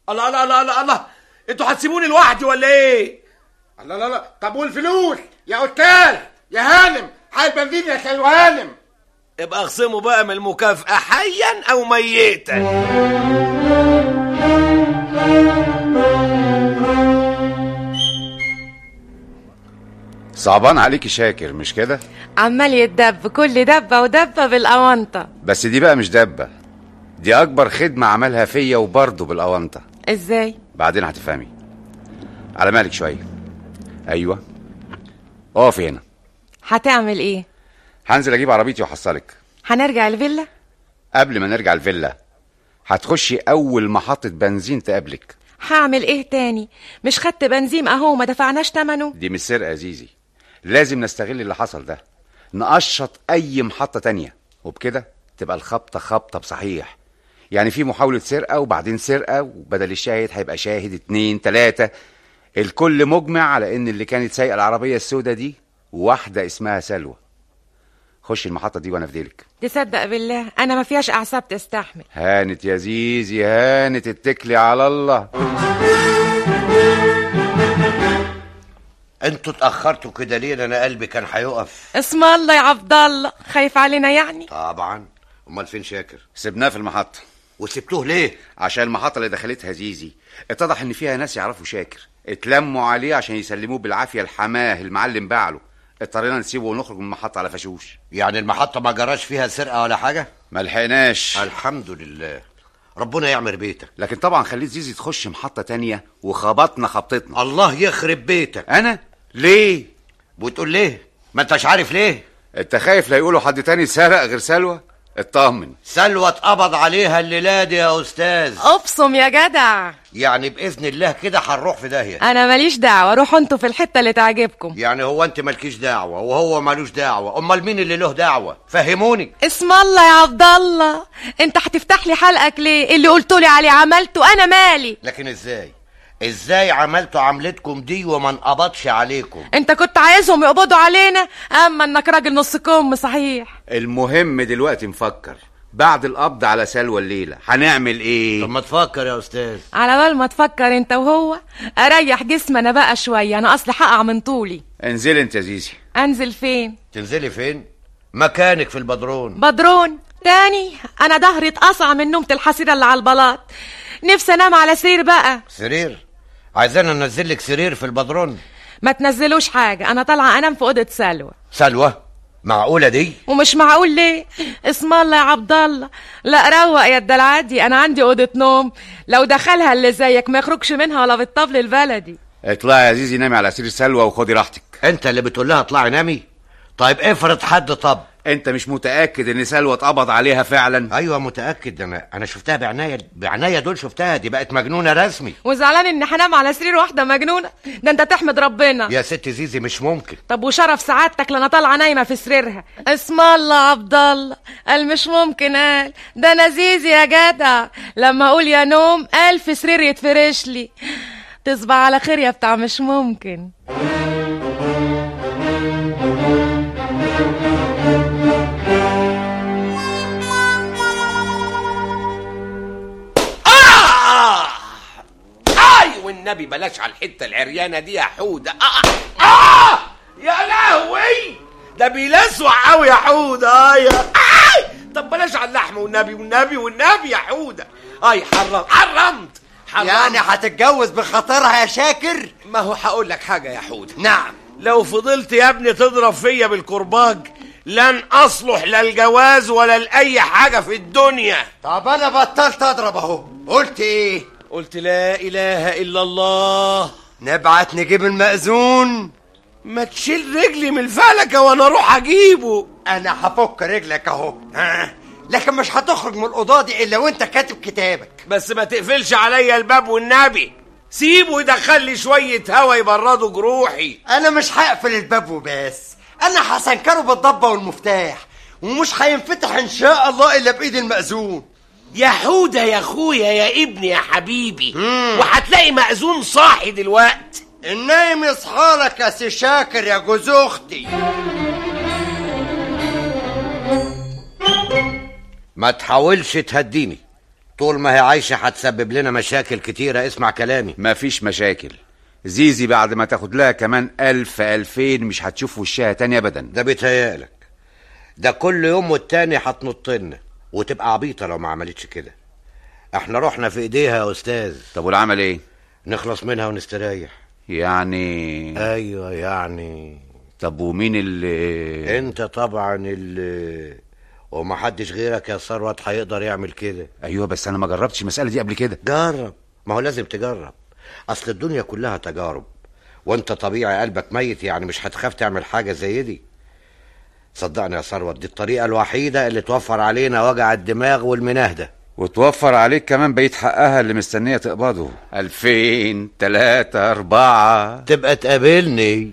الله الله الله الله الله، انتوا هتسيبوني لوحدي ولا ايه؟ الله لا لا. طب والفلوس يا أستاذ يا هانم؟ حال بنزين يا خالو هانم. ابقى اخصموا بقى من المكافأة حيا او ميتا. صعبان عليكي شاكر مش كده؟ عمال يتدب كل دبة ودبة بالأونطة. بس دي بقى مش دبة، دي أكبر خدمة عملها فيا وبرضه بالأونطة. ازاي؟ بعدين هتفهمي. على مالك شوية. أيوة اقفي هنا. هتعمل ايه؟ هنزل أجيب عربيتي وأحصلك. هنرجع الفيلا؟ قبل ما نرجع الفيلا هتخشي أول محطة بنزين تقابلك. هعمل ايه تاني؟ مش خدت بنزين اهو ما دفعناش تمنه؟ دي مش سرقة يا زيزي، لازم نستغل اللي حصل ده، نقشط أي محطة تانية، وبكده تبقى الخبطة خبطة بصحيح. يعني في محاولة سرقة وبعدين سرقة، وبدل الشاهد هيبقى شاهد 2 3. الكل مجمع على ان اللي كانت سايقة العربية السوداء دي واحدة اسمها سلوى. خش المحطة دي وانا في ديلك. تصدق بالله انا ما فيهاش اعصاب تستحمل. هانت يا زيزي هانت، اتكلي على الله. انتوا اتأخرتوا كده ليه؟ انا قلبي كان هيقف. اسم الله يا عبد الله، خايف علينا يعني؟ طبعا. امال فين شاكر؟ سبناه في المحطة. وسبتوه ليه؟ عشان المحطة اللي دخلتها زيزي اتضح ان فيها ناس يعرفوا شاكر، اتلموا عليه عشان يسلموه بالعافية لحماه المعلم باعله. اضطرينا نسيبه ونخرج من المحطة على فشوش. يعني المحطة ما جراش فيها سرقة ولا حاجة؟ ملحقناش. الحمد لله، ربنا يعمر بيتك. لكن طبعا خليت زيزي تخش محطة تانية وخبطنا خبطتنا. الله يخرب بيتك. انا ليه؟ وتقول ليه؟ ما انتش عارف ليه؟ انت خايف لا يقولوا حد تاني سرق غير سلوى؟ اطمن، سلوى اتقبض عليها الليلة دي يا استاذ. ابصم يا جدع. يعني باذن الله كده هنروح في داهية. انا ماليش دعوة، روحوا انتوا في الحتة اللي تعجبكم. يعني هو انت مالكيش دعوة وهو مالوش دعوة، امال مين اللي له دعوة؟ فهموني. اسم الله يا عبد الله، انت هتفتح لي حلقك ليه؟ اللي قلتولي عليه عملته، انا مالي. لكن ازاي عملتوا عملتكم دي وما انقبضش عليكم؟ انت كنت عايزهم يقبضوا علينا، اما انك راجل نص كم صحيح. المهم دلوقتي نفكر بعد القبض على سلوى الليلة هنعمل ايه؟ طب ما تفكر يا استاذ. على بال ما تفكر انت وهو اريح جسمنا بقى شوية، انا اصلي هقع من طولي. انزل انت يا زيزي. انزل فين؟ تنزلي فين؟ مكانك في البدرون. بدرون تاني؟ انا ظهري اتقصع من نومة الحصيرة اللي على البلاط، نفسي انام على سرير بقى. سرير؟ عايزانا ننزل لك سرير في البدرون؟ ما تنزلوش حاجة، انا طالعة انام في اوضة سلوى. سلوى؟ معقولة دي؟ ومش معقول ليه؟ اسم الله يا عبد الله، لا روق يا الدلعادي، انا عندي اوضة نوم لو دخلها اللي زيك ما يخرجش منها ولا بالطبل البلدي. اطلعي يا زيزي نامي على سرير سلوى وخدي راحتك. انت اللي بتقول لها اطلعي نامي؟ طيب افرض حد طب. انت مش متأكد ان سلوى اتقبض عليها فعلا؟ ايوه متأكد، انا شفتها بعناية دول شفتها، دي بقت مجنونة رسمي. وزعلان ان هنام على سرير واحدة مجنونة؟ ده انت تحمد ربنا يا ست زيزي مش ممكن. طب وشرف سعادتك لنا طالعة نايمة في سريرها؟ اسم الله عبد الله، قال مش ممكن، قال ده انا زيزي يا جدع، لما اقول يا نوم قال في سرير يتفرش لي. تصبح على خير يا بتاع مش ممكن. والنبي بلاش على الحته العريانه دي يا حوده. يا لهوي ده بيلسوع قوي يا حوده. طب بلاش على اللحم والنبي يا حوده. حرمت. يعني هتتجوز بخاطرها يا شاكر؟ ما هو هقول لك حاجه يا حوده. نعم. لو فضلت يا ابني تضرب فيا بالكرباج لن اصلح لا الجواز ولا لاي حاجه في الدنيا. طب انا بطلت اضرب اهو. قلت ايه؟ قلت لا اله الا الله. نبعت نجيب المأذون. ما تشيل رجلي من الفلكه وانا اروح اجيبه. انا هفك رجلك اهو، لكن مش هتخرج من الاوضه دي الا وانت كاتب كتابك. بس ما تقفلش عليا الباب والنبي، سيبه يدخل لي شويه هوا يبردوا جروحي. انا مش هقفل الباب وبس، انا هسنكره بالضبه والمفتاح، ومش هينفتح ان شاء الله الا بايد المأذون. يا حوده يا اخويا يا ابني يا حبيبي، وهتلاقي مأذون صاحي دلوقتي. النايم يصحالك يا سي شاكر يا جوز اختي. ما تحاولش تهديني، طول ما هي عايشة هتسبب لنا مشاكل كتيرة. اسمع كلامي. مفيش مشاكل. زيزي بعد ما تاخد لها كمان 1000 مش هتشوف وشها تاني ابدا. ده بيتهيألك. ده كل يوم والتاني هتنطلنا وتبقى عبيطة لو ما عملتش كده. احنا روحنا في ايديها يا استاذ. طب والعمل ايه؟ نخلص منها ونستريح. يعني ايوه يعني. طب ومين اللي انت طبعا اللي ومحدش غيرك يا ثروت هيقدر يعمل كده. ايوه بس انا ما جربتش المسألة دي قبل كده. جرب. ما هو لازم تجرب. اصل الدنيا كلها تجارب. وانت طبيعي قلبك ميت يعني مش هتخاف تعمل حاجة زي دي. صدقني يا ثروت دي الطريقة الوحيدة اللي توفر علينا وجع الدماغ والمناهدة. وتوفر عليك كمان بقيت حقها اللي مستنية تقبضه. 2000 3 4 تبقى تقابلني.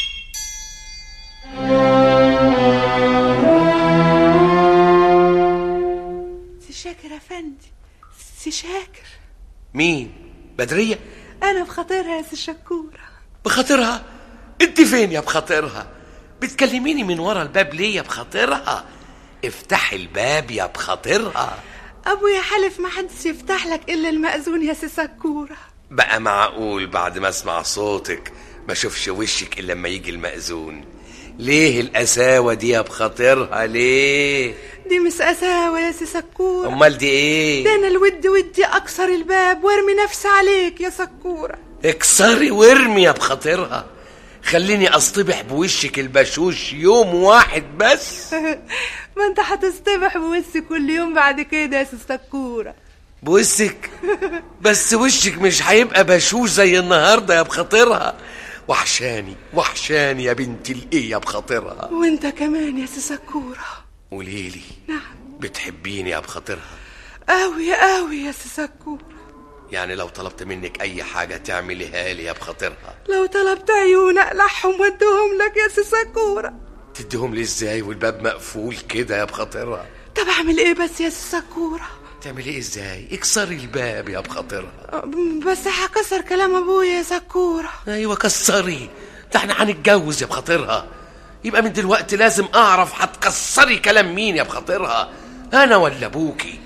سي شاكر افندي، سي شاكر. مين؟ بدرية؟ انا بخاطرها يا سي شكورة. بخاطرها؟ انت فين يا بخاطرها؟ بتكلميني من ورا الباب ليه يا بخاطرها؟ افتح الباب يا بخاطرها. ابويا حلف ما حدش يفتح لك الا المأذون يا سي سكورة. بقى معقول بعد ما اسمع صوتك ما اشوفش وشك الا لما يجي المأذون؟ ليه القساوة دي يا بخاطرها ليه؟ دي مش قساوة يا سي سكورة. امال دي ايه؟ ده انا ودي اكسر الباب وارمي نفسي عليك يا سكورة. اكسري وارمي يا بخاطرها. خليني اصطبح بوشك البشوش يوم واحد بس. ما انت هتصطبح بوشي كل يوم بعد كده يا سي سكورة. بوشك؟ بس وشك مش هيبقى بشوش زي النهارده يا بخاطرها. وحشاني يا بنت الايه يا بخاطرها. وانت كمان يا سي سكورة. قوليلي. نعم. بتحبيني يا بخاطرها؟ قوي قوي يا سي سكورة. يعني لو طلبت منك اي حاجة تعمليها لي يا بخاطرها؟ لو طلبت عيون اقلعهم وادهم لك يا سي سكورة. تديهم لي ازاي والباب مقفول كده يا بخاطرها؟ طب اعمل ايه بس يا سي سكورة؟ تعملي ايه ازاي؟ اكسري الباب يا بخاطرها. بس هكسر كلام ابويا يا سكورة. ايوه كسري. ده احنا هنتجوز يا بخاطرها. يبقى من دلوقتي لازم اعرف هتكسري كلام مين يا بخاطرها، انا ولا ابوكي؟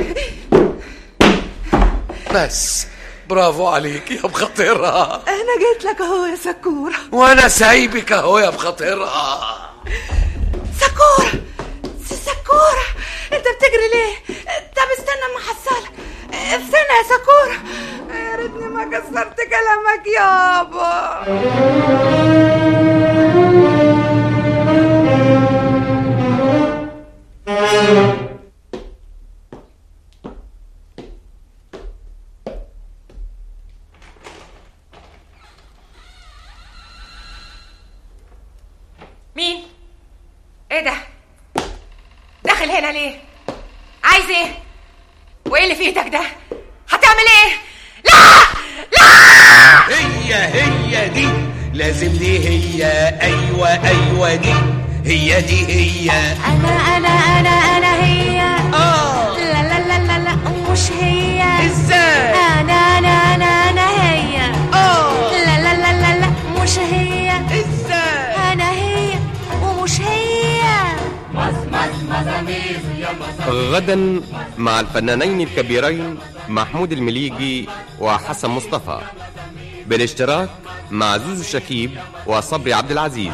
بس برافو عليك يا بخاطرها. انا جيت لك اهو يا سكورة. وانا سايبك اهو يا بخاطرها. سكورة سكورة انت بتجري ليه؟ طب استنى اما احصلك. استنى يا سكورة. يا ريتني ما كسرت كلامك يابا. مين؟ ايه ده؟ داخل هنا ليه؟ عايز ايه؟ وايه اللي في ايدك ده؟ هتعمل ايه؟ لا لا. هي دي لازم دي هي. ايوه دي هي دي هي. انا هي. لا لا لا لا لا مش هي. ازاي؟ انا هي. لا لا لا لا لا مش هي. ازاي؟ انا هي ومش هي. غدا مع الفنانين الكبيرين محمود المليجي وحسن مصطفى بالاشتراك مع زوزو شكيب وصبري عبد العزيز.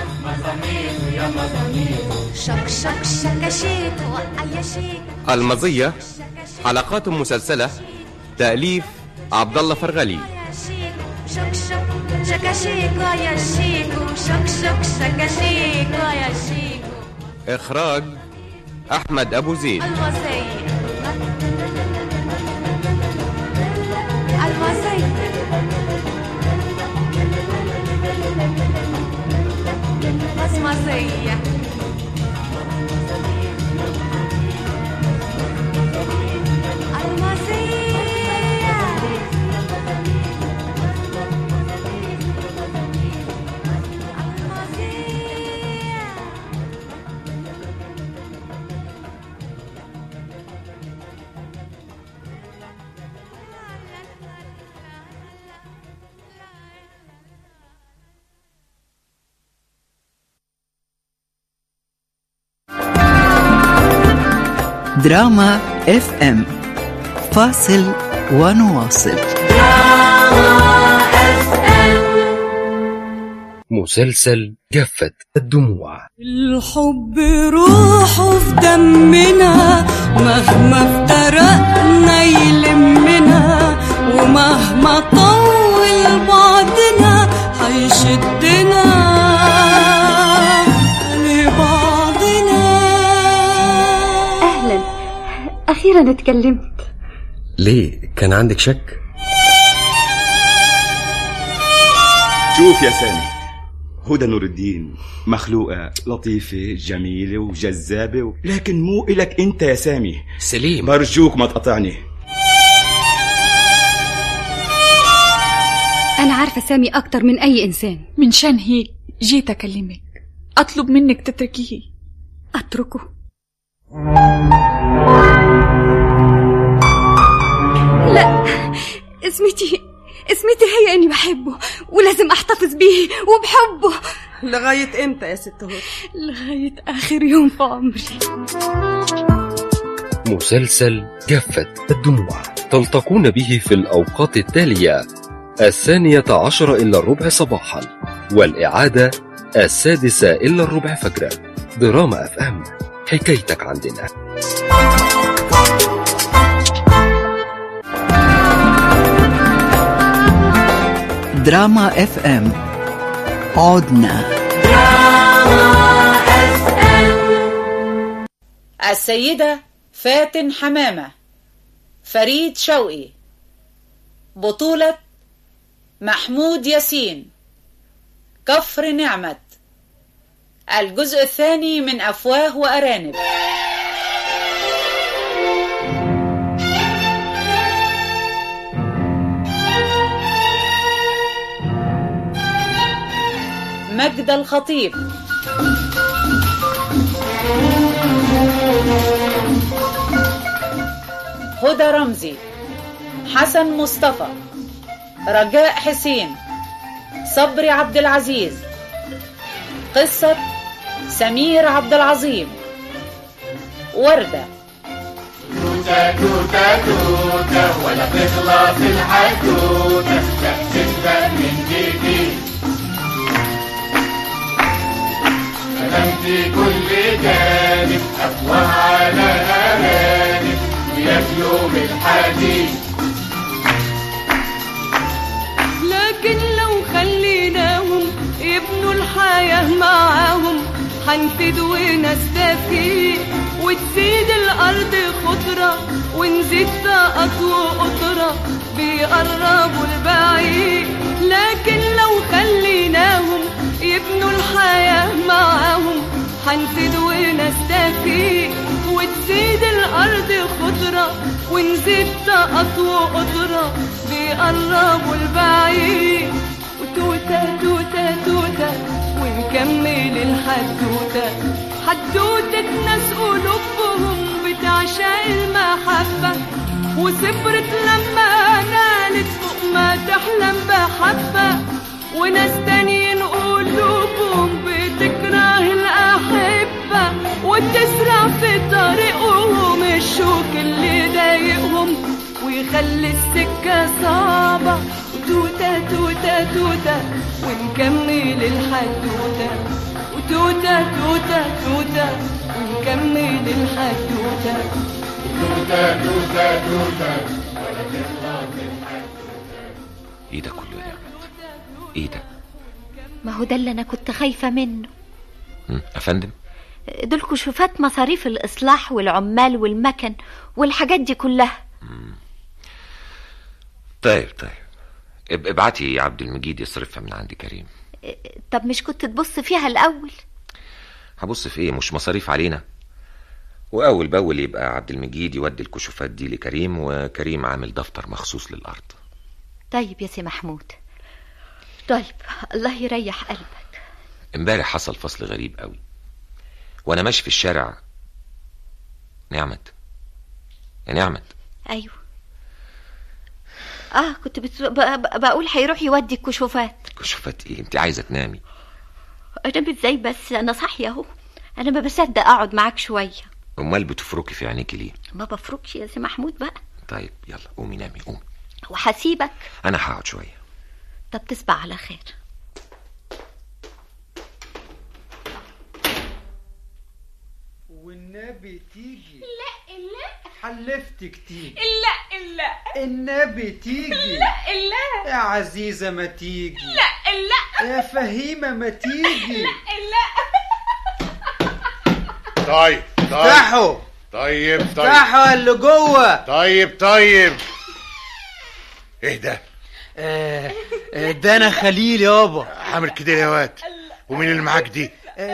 شك شك شكشيك وأي شيك. المزية حلقات مسلسلة تأليف عبد الله فرغلي. شك شك شكشيك يا شيكو. شك شك شكشيك يا شيكو. إخراج أحمد أبو زيد. المزية مزية. دراما اف ام فاصل ونواصل. مسلسل جفت الدموع. الحب روحه في دمنا، مهما افترقنا يلمنا، ومهما طول بعضنا هيشدنا لبعضنا. أهلا، أخيرا اتكلمت. ليه؟ كان عندك شك؟ شوف يا سامي، هدى نور الدين مخلوقة لطيفة جميلة وجذابة لكن مو إلك أنت يا سامي. سليم برجوك ما تقطعني. أنا عارفة سامي أكتر من أي إنسان. من شان هيك جيت أكلمك، أطلب منك تتركيه. أتركه؟ لا، اسمتي هي إني بحبه ولازم أحتفظ بيه وبحبه. لغاية إمتى يا ست هدى؟ لغاية آخر يوم في عمري. مسلسل جفت الدموع تلتقون به في الأوقات التالية: 12:10 صباحا، والإعادة 6:00 فجرا. دراما FM، حكايتك عندنا. دراما FM، عدنا. السيدة فاتن حمامة، فريد شوقي، بطولة محمود ياسين، كفر نعمت. الجزء الثاني من أفواه وأرانب. مجد الخطيب، هدى رمزي، حسن مصطفى، رجاء حسين، صبري عبد العزيز. قصة سمير عبد العظيم. وردة. توتة توتة توتة ولا تخلص الحدوتة، لا تسبق من جديد. خدمت كل جانب، أفواه على أرانب وياكلوا بالحديد. لكن لو خليناهم يبنوا الحياة معاهم هنفيد ونستفيد، وتزيد الأرض خضرة ونزيد طاقة وقطرة بيقربوا البعيد. لكن لو خليناهم يبنوا الحياة معاهم هنفيد ونستفيد، وتزيد الأرض خضرة ونزيد طاقة وقطرة بيقربوا البعيد. وتوتة توتة توتة ونكمل الحدوتة، حدوتة ناس قلوبهم بتعشق المحبة، وصبرت لما نالت فوق ما تحلم بحبة. وناس تانيين قلوبهم بتكره الأحبة، وتسرع في طريقهم الشوك اللي ضايقهم ويخلي السكة صعبة. وتوتة توتة توتة ونكمل الحدوتة، وتوتة توتة توتة ونكمل الحدوتة. توتة توتة توتة ولا تخلص الحدوتة. ايه ده كله يا نعمت؟ ايه ده؟ ما هو ده اللي انا كنت خايفة منه. افندم، دول كشوفات مصاريف الإصلاح والعمال والمكن والحاجات دي كلها. طيب ابعتي يا عبد المجيد يصرفها من عند كريم. طب مش كنت تبص فيها الأول؟ هبص في ايه؟ مش مصاريف علينا؟ وأول بأول يبقى عبد المجيد يودي الكشوفات دي لكريم، وكريم عامل دفتر مخصوص للأرض. طيب يا سي محمود، طيب الله يريح قلبك. امبارح حصل فصل غريب قوي وانا ماشي في الشارع. نعمت يا نعمت. ايوه كنت بقول هيروح يودي الكشوفات. كشوفات ايه؟ انت عايزه تنامي؟ انام ازاي بس؟ انا صاحيه اهو. انا ما بصدق اقعد معاك شويه. امال بتفركي في عينيكي ليه؟ ما بفركش يا سي محمود بقى. طيب يلا قومي نامي قومي. وهسيبك. انا هقعد شويه. طب تصبح على خير. والنبي تيجي. لا حلفتك تيجي. لا النبي تيجي. لا يا عزيزة ما تيجي. لا يا فهيمة ما تيجي. لا طيب افتحوا. طيب افتحوا اللي جوه. طيب ايه ده؟ ده انا خليل يابا. عامل كده يا واد. ومين اللي معاك دي؟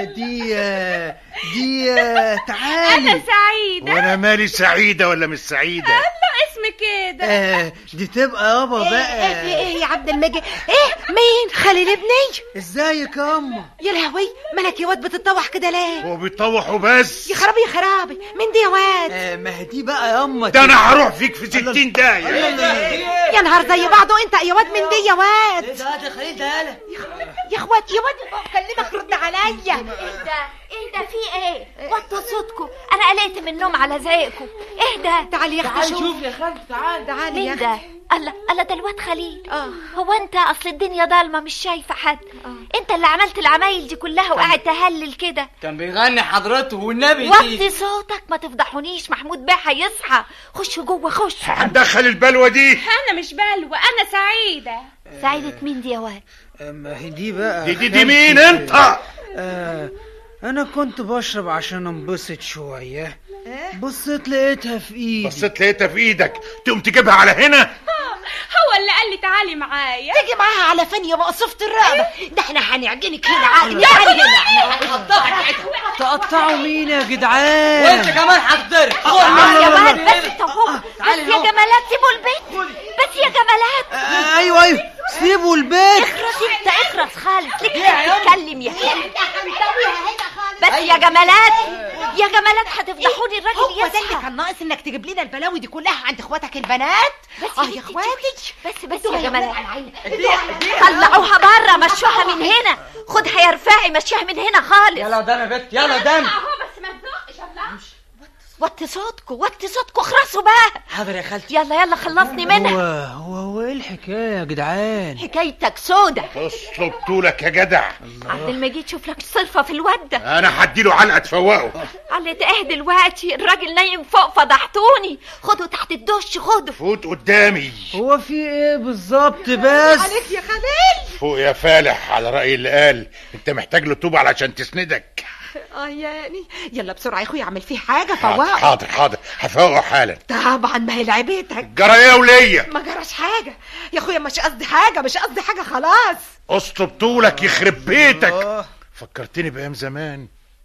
دي تعالي. انا سعيدة. وانا مالي سعيدة ولا مش سعيدة؟ الله اسم كده. دي تبقى يابا بقى. ايه يا عبد المجيد؟ ايه مين؟ خليل ابني. ازيك يا اما؟ يا لهوي مالك يا واد بتتطوح كده ليه؟ هو بيطوح وبس. يا خرابي مين دي يا واد؟ ما هي دي بقى يا اما. ده انا هروح فيك في 60 داهية. يا نهار زي بعضه انت يا واد من دي يا واد. ايه ده خليل ده؟ يا اخوات يا واد كلمك رد عليا. ايه ده في ايه؟ وطوا صوتكم، انا قلقت من النوم على زيكم. ايه ده؟ تعالي يا اختي شوف يا خالتي. تعالي مين يا ده؟ الله ده الواد خليل. هو انت اصل الدنيا ضلمه مش شايفه حد. انت اللي عملت العمايل دي كلها وقاعد تهلل كده. كان بيغني حضرته والنبي. وطي صوتك ما تفضحونيش، محمود بيه هيصحى. خشوا جوه خش. هندخل البلوه دي. انا مش بلوى، انا سعيدة. سعيدة مين دي يا واد؟ ما هي دي بقى. دي مين انت؟ انا كنت بشرب عشان انبسط شويه. بصيت لقيتها في ايدك. تقوم تجيبها على هنا؟ هو اللي قال لي تعالي معايا. تيجي معاها على فين يا مقصوفة الرقبة؟ ده احنا هنعجنك هنا عادي. تعالي هنا احنا هنقطعك. تقطعوا مين يا جدعان؟ وانت كمان هتضرب. يا ولد بس طبوه. بس يا جمالات سيبوا البيت. بس يا جمالات. ايوه سيبوا البيت. اخرس خالص. ليك تتكلم يا خالد. بس يا جمالات هتفضحوني. الراجل هو ده اللي كان ناقص انك تجيب لنا البلاوي دي كلها عند اخواتك البنات. يا اخواتي بس يا جمالات طلعوها بره، مشوها من هنا. خدها يا رفاعي مشيها من هنا خالص. يلا قدام يا بنت يلا قدام. بس ما تزقش. الله وطي صوتكم اخرسوا بقى. حاضر يا خالتي. يلا خلصني منها. هو ايه الحكايه يا جدعان؟ حكايتك سودة. اصلب طولك يا جدع. عبد المجيد شوف لك صرفة في الواد. انا هديله علقه تفوقه. علقة ايه دلوقتي؟ الراجل نايم فوق فضحتوني. خدوا تحت الدش خدوا. فوت قدامي. هو في ايه بالظبط بس؟ عليك يا خليل. فوق يا فالح. على رأي اللي قال انت محتاج له طوب علشان تسندك. يعني يلا بسرعه يا اخويا اعمل فيه حاجه فوقه. حاضر هفوقه حالا. طبعا ما هي لعبتك. جرى ايه وليا؟ ما جراش حاجه يا اخويا. مش قصدي حاجه خلاص. اصلب طولك يخرب بيتك. فكرتني بايام زمان.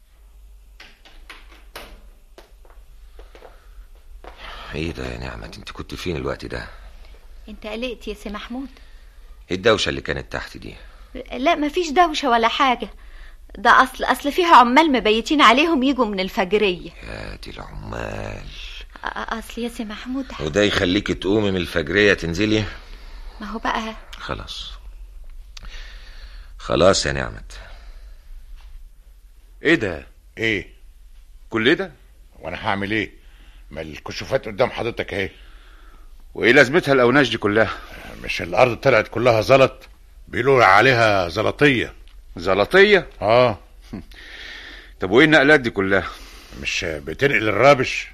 ايه ده يا نعمة؟ انت كنت فين الوقت ده؟ انت قلقت يا سي محمود؟ ايه الدوشة اللي كانت تحت دي؟ لا مفيش دوشة ولا حاجة. ده اصل فيها عمال مبيتين عليهم يجوا من الفجرية. يا دي العمال. اصل يا سي محمود. وده يخليكي تقومي من الفجرية تنزلي؟ ما هو بقى خلاص يا نعمة. ايه ده؟ ايه كل ده؟ وانا هعمل ايه؟ ما الكشوفات قدام حضرتك اهي. وايه لازمتها الاوناش دي كلها؟ مش الارض طلعت كلها زلط؟ بيقولوا عليها زلطية. زلطية؟ طب وايه النقلات دي كلها؟ مش بتنقل الرابش؟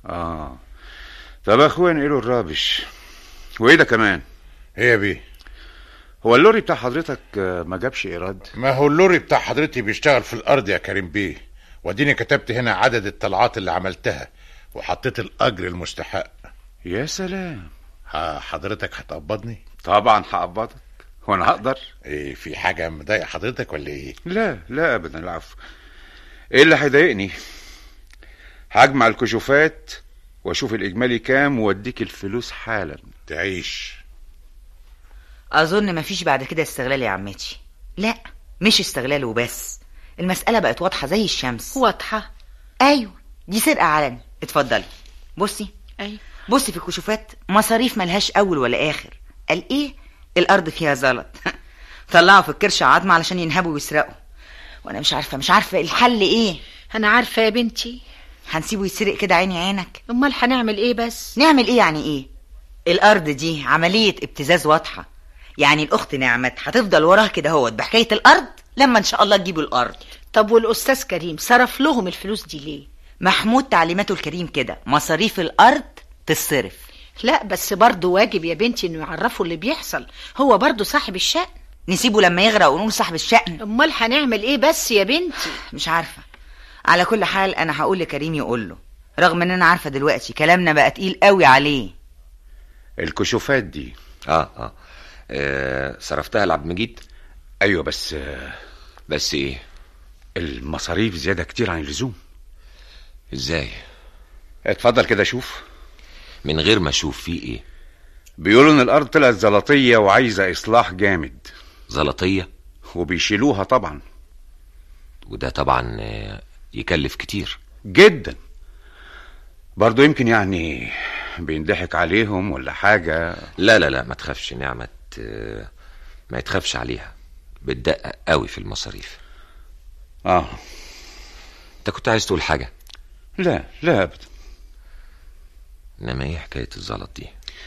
طب يا اخويا نقلوا الرابش. وايه ده كمان؟ ايه بيه؟ هو اللوري بتاع حضرتك ما جابش ايراد؟ ما هو اللوري بتاع حضرتي بيشتغل في الارض يا كريم بيه. وديني كتبت هنا عدد الطلعات اللي عملتها وحطيت الاجر المستحق. يا سلام. حضرتك هتقبضني؟ طبعا هقبضك. هو انا هقدر؟ ايه في حاجه مضايقه حضرتك ولا ايه؟ لا ابدا العفو. ايه اللي هيضايقني؟ هجمع الكشوفات واشوف الاجمالي كام واديك الفلوس حالا. تعيش. اظن مفيش بعد كده استغلال يا عمتي. لا مش استغلال وبس، المسألة بقت واضحة زي الشمس. واضحة؟ ايوه دي سرقة علني. اتفضلي بصي. ايوه بصي في الكشوفات مصاريف ملهاش اول ولا اخر. قال ايه؟ الارض فيها زلط. طلعوا في الكرش عظمة علشان ينهبوا ويسرقوا. وانا مش عارفة الحل ايه. انا عارفة يا بنتي. هنسيبه يسرق كده عيني عينك؟ امال هنعمل ايه بس؟ نعمل ايه يعني ايه؟ الارض دي عملية ابتزاز واضحة. يعني الاخت نعمت هتفضل وراه كده هوت بحكاية الارض لما ان شاء الله تجيبوا الارض. طب والاستاذ كريم صرف لهم الفلوس دي ليه؟ محمود تعليماته الكريم كده، مصاريف الارض تصرف. لا بس برضه واجب يا بنتي انه يعرفوا اللي بيحصل، هو برضه صاحب الشأن. نسيبه لما يغرق ونقول صاحب الشأن؟ امال هنعمل ايه بس يا بنتي؟ مش عارفة. على كل حال انا هقول لكريم يقول له، رغم ان انا عارفة دلوقتي كلامنا بقى تقيل قوي عليه. الكشوفات دي صرفتها لعبد المجيد؟ ايوه بس ايه؟ المصاريف زيادة كتير عن اللزوم. ازاي؟ اتفضل كده شوف. من غير ما اشوف فيه ايه؟ بيقولوا ان الارض طلعت زلطية وعايزة اصلاح جامد. زلطية؟ وبيشيلوها طبعا. وده طبعا يكلف كتير جدا. برضو يمكن يعني بينضحك عليهم ولا حاجة. لا ما تخافش نعمة، ما يتخافش عليها، بتدقق قوي في المصاريف. انت كنت عايز تقول حاجة؟ لا ابدا. انما ايه حكاية الزلط دي؟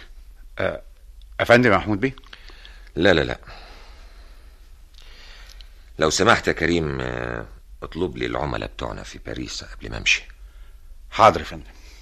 افندم محمود بيه؟ لا لو سمحت يا كريم، اطلب لي العملاء بتوعنا في باريس قبل ما امشي. حاضر يا فندم.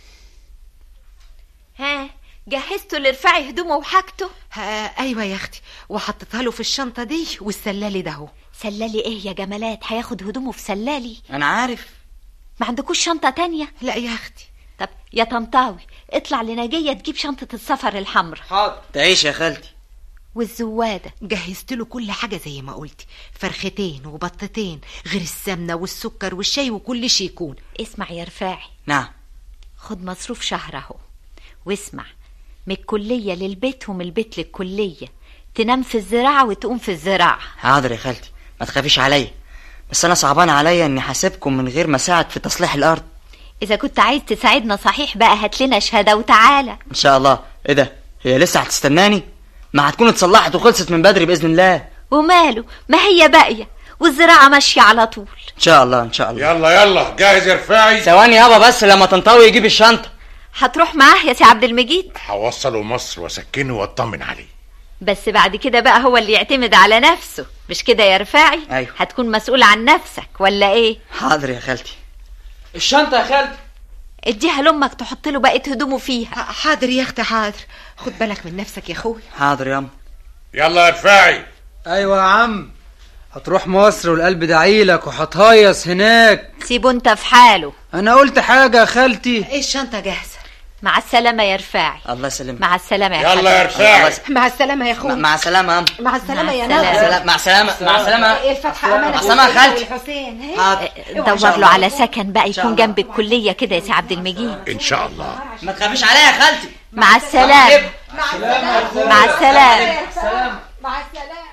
ها جهزتوا لرفعي هدومه وحاجته؟ ايوه يا اختي، وحطيتها له في الشنطه دي والسلالي ده اهو. سلالي ايه يا جمالات؟ هياخد هدومه في سلالي؟ انا عارف. ما عندكوش شنطه تانية؟ لا يا اختي. طب يا طنطاوي اطلع لنجية تجيب شنطه السفر الحمراء. حاضر. تعيش يا خالتي. والزواده جهزت له كل حاجه زي ما قلتي، فرختين وبطتين غير السمنه والسكر والشاي وكل شيء يكون. اسمع يا رفاعي. نعم. خد مصروف شهر اهو، واسمع، من الكليه للبيت ومن البيت للكليه، تنام في الزراعه وتقوم في الزراعه. حاضر يا خالتي، ما تخافيش عليا، بس انا صعبان عليا اني حاسبكم من غير ما اساعد في تصليح الارض. اذا كنت عايز تساعدنا صحيح بقى هات لنا شهاده وتعالى. ان شاء الله. ايه ده؟ هي لسه هتستناني؟ ما هتكون اتصلحت وخلصت من بدري باذن الله. وماله، ما هي باقيه والزراعه ماشيه على طول. ان شاء الله ان شاء الله. يلا جاهز يا رفاعي؟ ثواني يابا بس لما تنطوي يجيب الشنطه. هتروح معاه يا سي عبد المجيد؟ هوصله مصر واسكنه واطمن عليه، بس بعد كده بقى هو اللي يعتمد على نفسه، مش كده يا رفاعي؟ ايوه. هتكون مسؤول عن نفسك ولا ايه؟ حاضر يا خالتي. الشنطه يا خالتي اديها لامك تحط له بقيه هدومه فيها. حاضر يا اختي حاضر، خد بالك من نفسك يا اخوي. حاضر يا يلا يا رفاعي. ايوه يا عم، هتروح مصر والقلب دعيلك وهتهيص هناك. سيبه انت في حاله. انا قلت حاجه يا خالتي؟ ايه الشنطه جاهزه. مع السلامه يا رفاعي. الله يسلمك. مع السلامه يا يلا يا رفاعي. مع السلامه يا اخوي. مع السلامه يا مع السلامه يا ناس. مع السلامه. مع السلامه. الفتحه امانه. مع السلامه يا خالتي. حسين. دور له على سكن بقى يكون جنب الكليه كده يا سي عبد المجيد. ان شاء الله. ما تخافيش عليا يا خالتي. مع السلامه. مع السلامه. مع السلامه.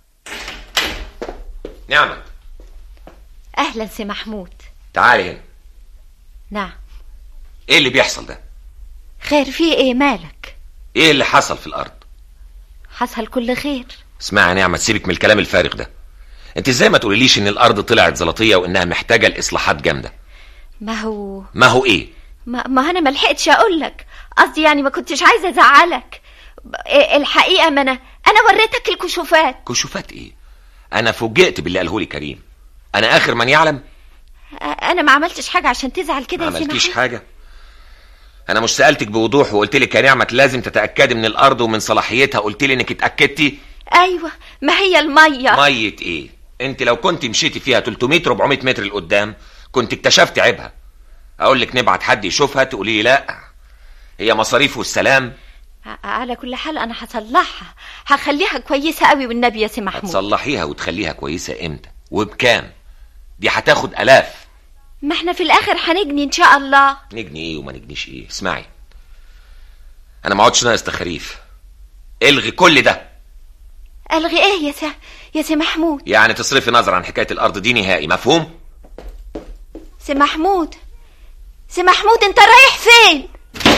نعمة. اهلا سي محمود. تعالي هنا. نعم. ايه اللي بيحصل ده؟ خير في ايه؟ مالك؟ ايه اللي حصل في الارض؟ حصل كل خير. اسمعي يا نعمة، سيبك من الكلام الفارغ ده. انت ازاي ما تقوليليش ان الارض طلعت زلطية وانها محتاجة لاصلاحات جامدة؟ ما هو ايه؟ ما انا ما لحقتش اقول لك، قصدي يعني ما كنتش عايزه ازعلك. الحقيقه ما انا وريتك الكشوفات. كشوفات ايه؟ انا فوجئت باللي قاله لي كريم. انا اخر من يعلم. انا ما عملتش حاجه عشان تزعل كده يا سيدي. ما عملتيش حاجه. انا مش سالتك بوضوح وقلت لك يا نعمة لازم تتاكدي من الارض ومن صلاحيتها، قلت لي انك اتاكدتي. ايوه، ما هي الميه. ميه ايه؟ انت لو كنت مشيتي فيها 300 400 متر لقدام كنت اكتشفت عيبها. اقول لك نبعت حد يشوفها تقولي لي لا هي مصاريف والسلام. على كل حال انا هصلحها، هخليها كويسه قوي والنبي يا سي محمود. هتصلحيها وتخليها كويسه امتى وبكام؟ دي هتاخد الاف. ما احنا في الاخر هنجني ان شاء الله. نجني ايه وما نجنيش ايه؟ اسمعي، انا ما عدتش ناقص تخاريف. الغي كل ده. الغي ايه يا سي محمود؟ يعني تصرفي نظر عن حكايه الارض دي نهائي، مفهوم؟ سي محمود انت رايح فين؟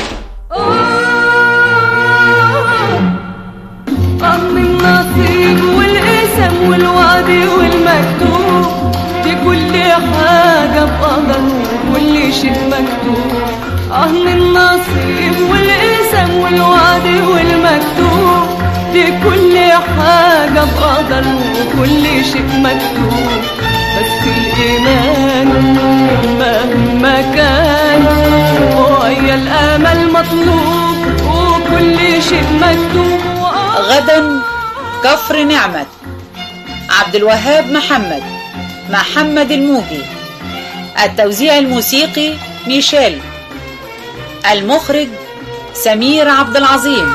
من النصيب والقسم والوعد والمكتوب، دي كل حاجة بقدر واللي كل شيء مكتوب. من نصيب والقسم والوعد والمكتوب، دي كل حاجة بقدر وكل شيء مكتوب. بس الإيمان مهما كان ويا الأمل مطلوب وكل شيء مكتوب. غدا كفر نعمت، عبد الوهاب محمد الموجي. التوزيع الموسيقي ميشيل. المخرج سمير عبد العظيم.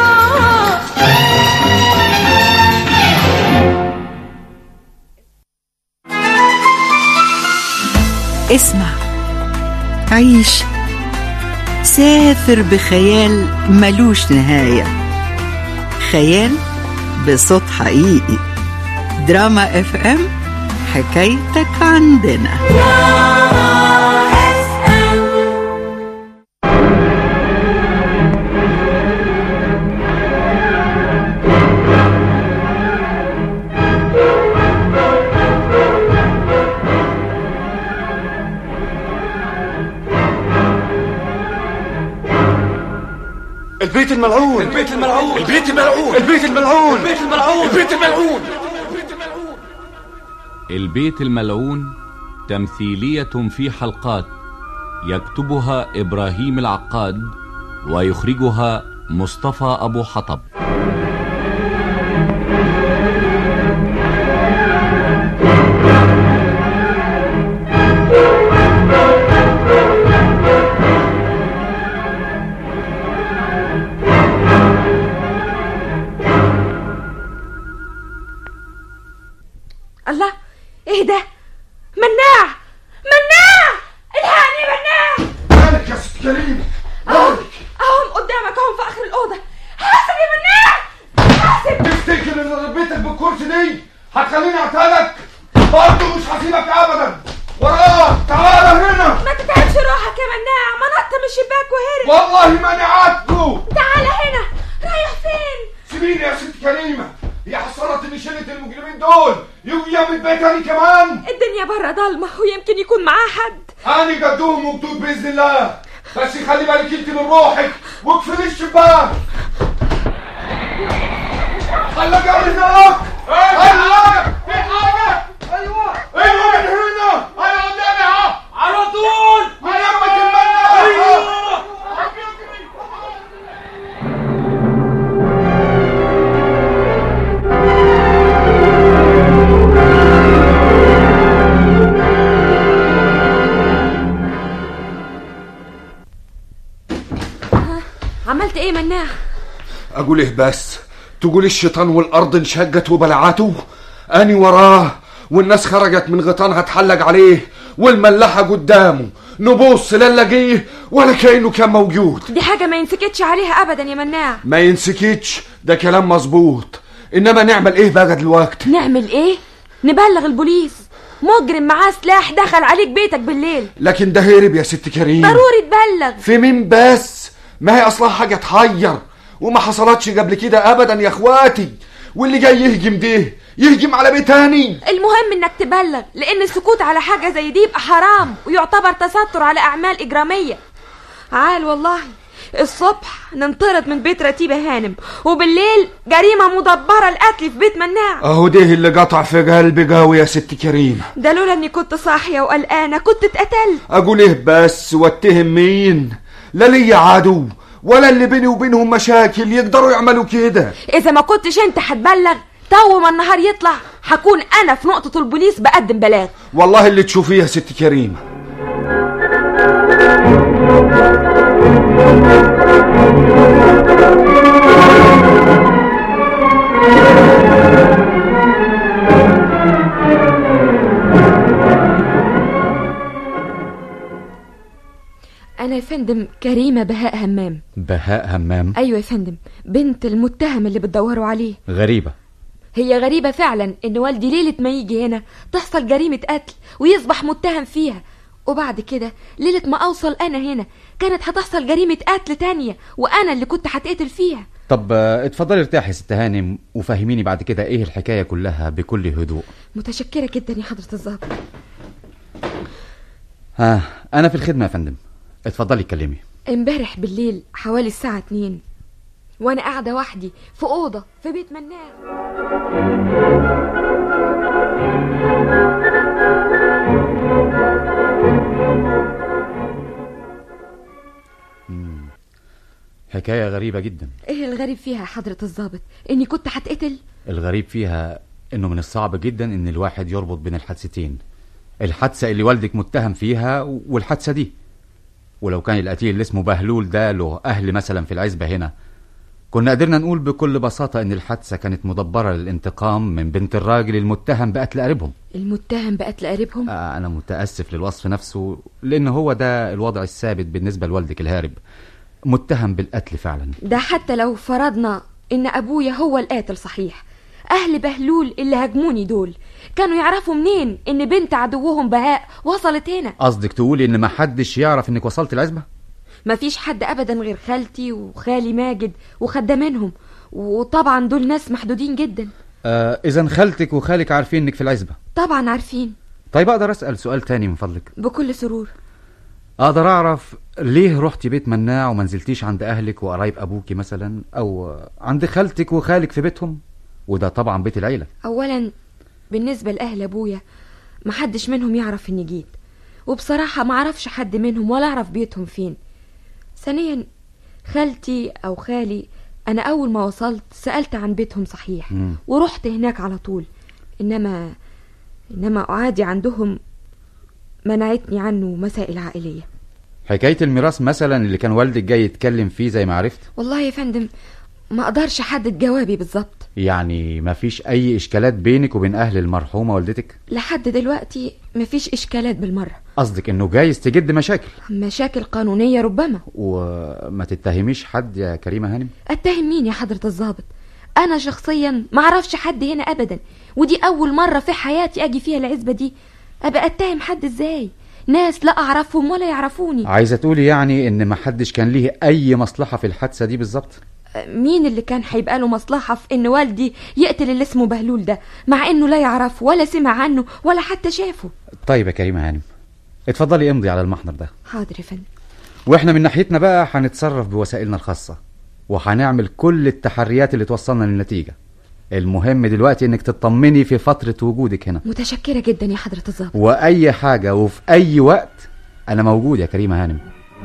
اسمع، عيش، سافر بخيال ملوش نهاية، خيال بصوت حقيقي. دراما FM، حكايتك عندنا. البيت الملعون، البيت الملعون، البيت الملعون، البيت الملعون، البيت الملعون، البيت الملعون. البيت الملعون تمثيلية في حلقات، يكتبها إبراهيم العقاد ويخرجها مصطفى أبو حطب. الله، ايه ده؟ مناع، الحقني مناع. مالك يا ست كريم؟ مالك؟ اهم قدامك، اهم في اخر الاوضه. حاسب يا مناع، حاسب. تفتكر ان ربيتك بالكرسي دي هتخليني اعتقلك؟ برضه مش هسيبك ابدا. وراك، تعالى هنا. ما تتعبش روحك يا مناع، ما نط من الشباك وهرب. والله ماني عاتبه. تعالى هنا. رايح فين؟ سيبيني يا ست كريمه، هي حصلت ان شله المجرمين دول يجوا يمت بيتاني كمان. الدنيا بره ضلمه ويمكن يكون معاه حد. انا جدهم وجدود باذن الله، بس خلي بالك انت من روحك واقفلي الشباك. خلي جاري هناك. ايوه في حاجه. ايوه من هنا. ايوه قدامي اهو على طول. من يمة المنة. ايوه عملت ايه مناع؟ اقول ايه بس؟ تقول الشيطان والارض انشقت وبلعته؟ اني وراه والناس خرجت من غطانها تحلق عليه والملاحه قدامه، نبص لا نلاقيه ولا كأنه كان موجود. دي حاجه ما ينسكتش عليها ابدا يا مناع. ما ينسكتش، ده كلام مظبوط. انما نعمل ايه بقى دلوقتي؟ نعمل ايه؟ نبلغ البوليس. مجرم معاه سلاح دخل عليك بيتك بالليل. لكن ده هرب يا ست كريم. ضروري تبلغ. في مين بس؟ ما هي اصلا حاجه تحير وما حصلتش قبل كده ابدا يا اخواتي. واللي جاي يهجم ده يهجم على بيت تاني. المهم انك تبلغ، لان السكوت على حاجه زي دي يبقى حرام ويعتبر تستر على اعمال اجراميه. عال والله الصبح ننطرد من بيت رتيبه هانم، وبالليل جريمه مدبره القتل في بيت مناع. اهو ده اللي قطع في قلبي قوي يا ست كريم. ده لولا اني كنت صاحيه وقلقانه كنت اتقتلت. اقول ايه بس واتهم مين؟ لا ليا عدو ولا اللي بيني وبينهم مشاكل يقدروا يعملوا كده. اذا ما كنتش انت هتبلغ، تو ما النهار يطلع هكون انا في نقطه البوليس بقدم بلاغ. والله اللي تشوفيه يا ست كريم. أنا يا فندم كريمة بهاء همام. بهاء همام؟ أيوة يا فندم، بنت المتهم اللي بتدوروا عليه. غريبة. هي غريبة فعلا إن والدي ليلة ما يجي هنا تحصل جريمة قتل ويصبح متهم فيها، وبعد كده ليلة ما أوصل أنا هنا كانت هتحصل جريمة قتل تانية وأنا اللي كنت هتقتل فيها. طب اتفضلي ارتاحي يا ست هانم وفهميني بعد كده ايه الحكاية كلها بكل هدوء. متشكرة جدا يا حضرة الضابط. انا في الخدمه يا فندم، اتفضلي اتكلمي. امبارح بالليل حوالي الساعة 2 وانا قاعدة وحدي في أوضة في بيت مناع. حكايه غريبه جدا. ايه الغريب فيها يا حضرة الضابط؟ اني كنت هتقتل؟ الغريب فيها انه من الصعب جدا ان الواحد يربط بين الحادثتين، الحادثه اللي والدك متهم فيها والحادثه دي. ولو كان القتيل اللي اسمه بهلول ده له اهل مثلا في العزبه هنا، كنا قدرنا نقول بكل بساطه ان الحادثه كانت مدبره للانتقام من بنت الراجل المتهم بقتل قريبهم. المتهم بقتل قريبهم؟ انا متاسف للوصف نفسه، لان هو ده الوضع الثابت بالنسبه لوالدك الهارب، متهم بالقتل فعلا. ده حتى لو فرضنا ان ابويا هو القاتل صحيح، اهل بهلول اللي هاجموني دول كانوا يعرفوا منين ان بنت عدوهم بهاء وصلت هنا؟ قصدك تقولي ان ما حدش يعرف انك وصلت العزبه؟ مفيش حد ابدا غير خالتي وخالي ماجد وخدامينهم، وطبعا دول ناس محدودين جدا. اذا خالتك وخالك عارفين انك في العزبه؟ طبعا عارفين. طيب اقدر اسال سؤال تاني من فضلك؟ بكل سرور. اقدر اعرف ليه رحتي بيت مناع وما نزلتيش عند اهلك وقرايب ابوكي مثلا، او عند خالتك وخالك في بيتهم؟ وده طبعا بيت العيله. اولا بالنسبه لاهل ابويا محدش منهم يعرف اني جيت، وبصراحه ما اعرفش حد منهم ولا اعرف بيتهم فين. ثانيا خالتي او خالي انا اول ما وصلت سالت عن بيتهم صحيح ورحت هناك على طول، انما قعادي عندهم منعتني عنه مسائل عائليه. حكايه الميراث مثلا اللي كان والدك جاي يتكلم فيه زي ما عرفت؟ والله يا فندم ما اقدرش احدد جوابي بالظبط. يعني ما فيش اي اشكالات بينك وبين اهل المرحومه والدتك؟ لحد دلوقتي ما فيش اشكالات بالمره. قصدك انه جايز تجد مشاكل قانونيه ربما. وما تتهميش حد يا كريمه هانم؟ اتهم مين يا حضره الضابط؟ انا شخصيا ما اعرفش حد هنا ابدا، ودي اول مره في حياتي اجي فيها العزبه دي. ابقى اتهم حد ازاي؟ ناس لا اعرفهم ولا يعرفوني. عايزه تقولي يعني ان ما حدش كان ليه اي مصلحه في الحادثه دي بالظبط؟ مين اللي كان هيبقى له مصلحه في ان والدي يقتل اللي اسمه بهلول ده، مع انه لا يعرفه ولا سمع عنه ولا حتى شافه؟ طيب يا كريمه هانم، اتفضلي امضي على المحضر ده. حاضر يا فندم. واحنا من ناحيتنا بقى هنتصرف بوسائلنا الخاصه، وهنعمل كل التحريات اللي توصلنا للنتيجه. المهم دلوقتي انك تطمني في فتره وجودك هنا. متشكره جدا يا حضره الضابط. واي حاجه وفي اي وقت انا موجود يا كريمه هانم.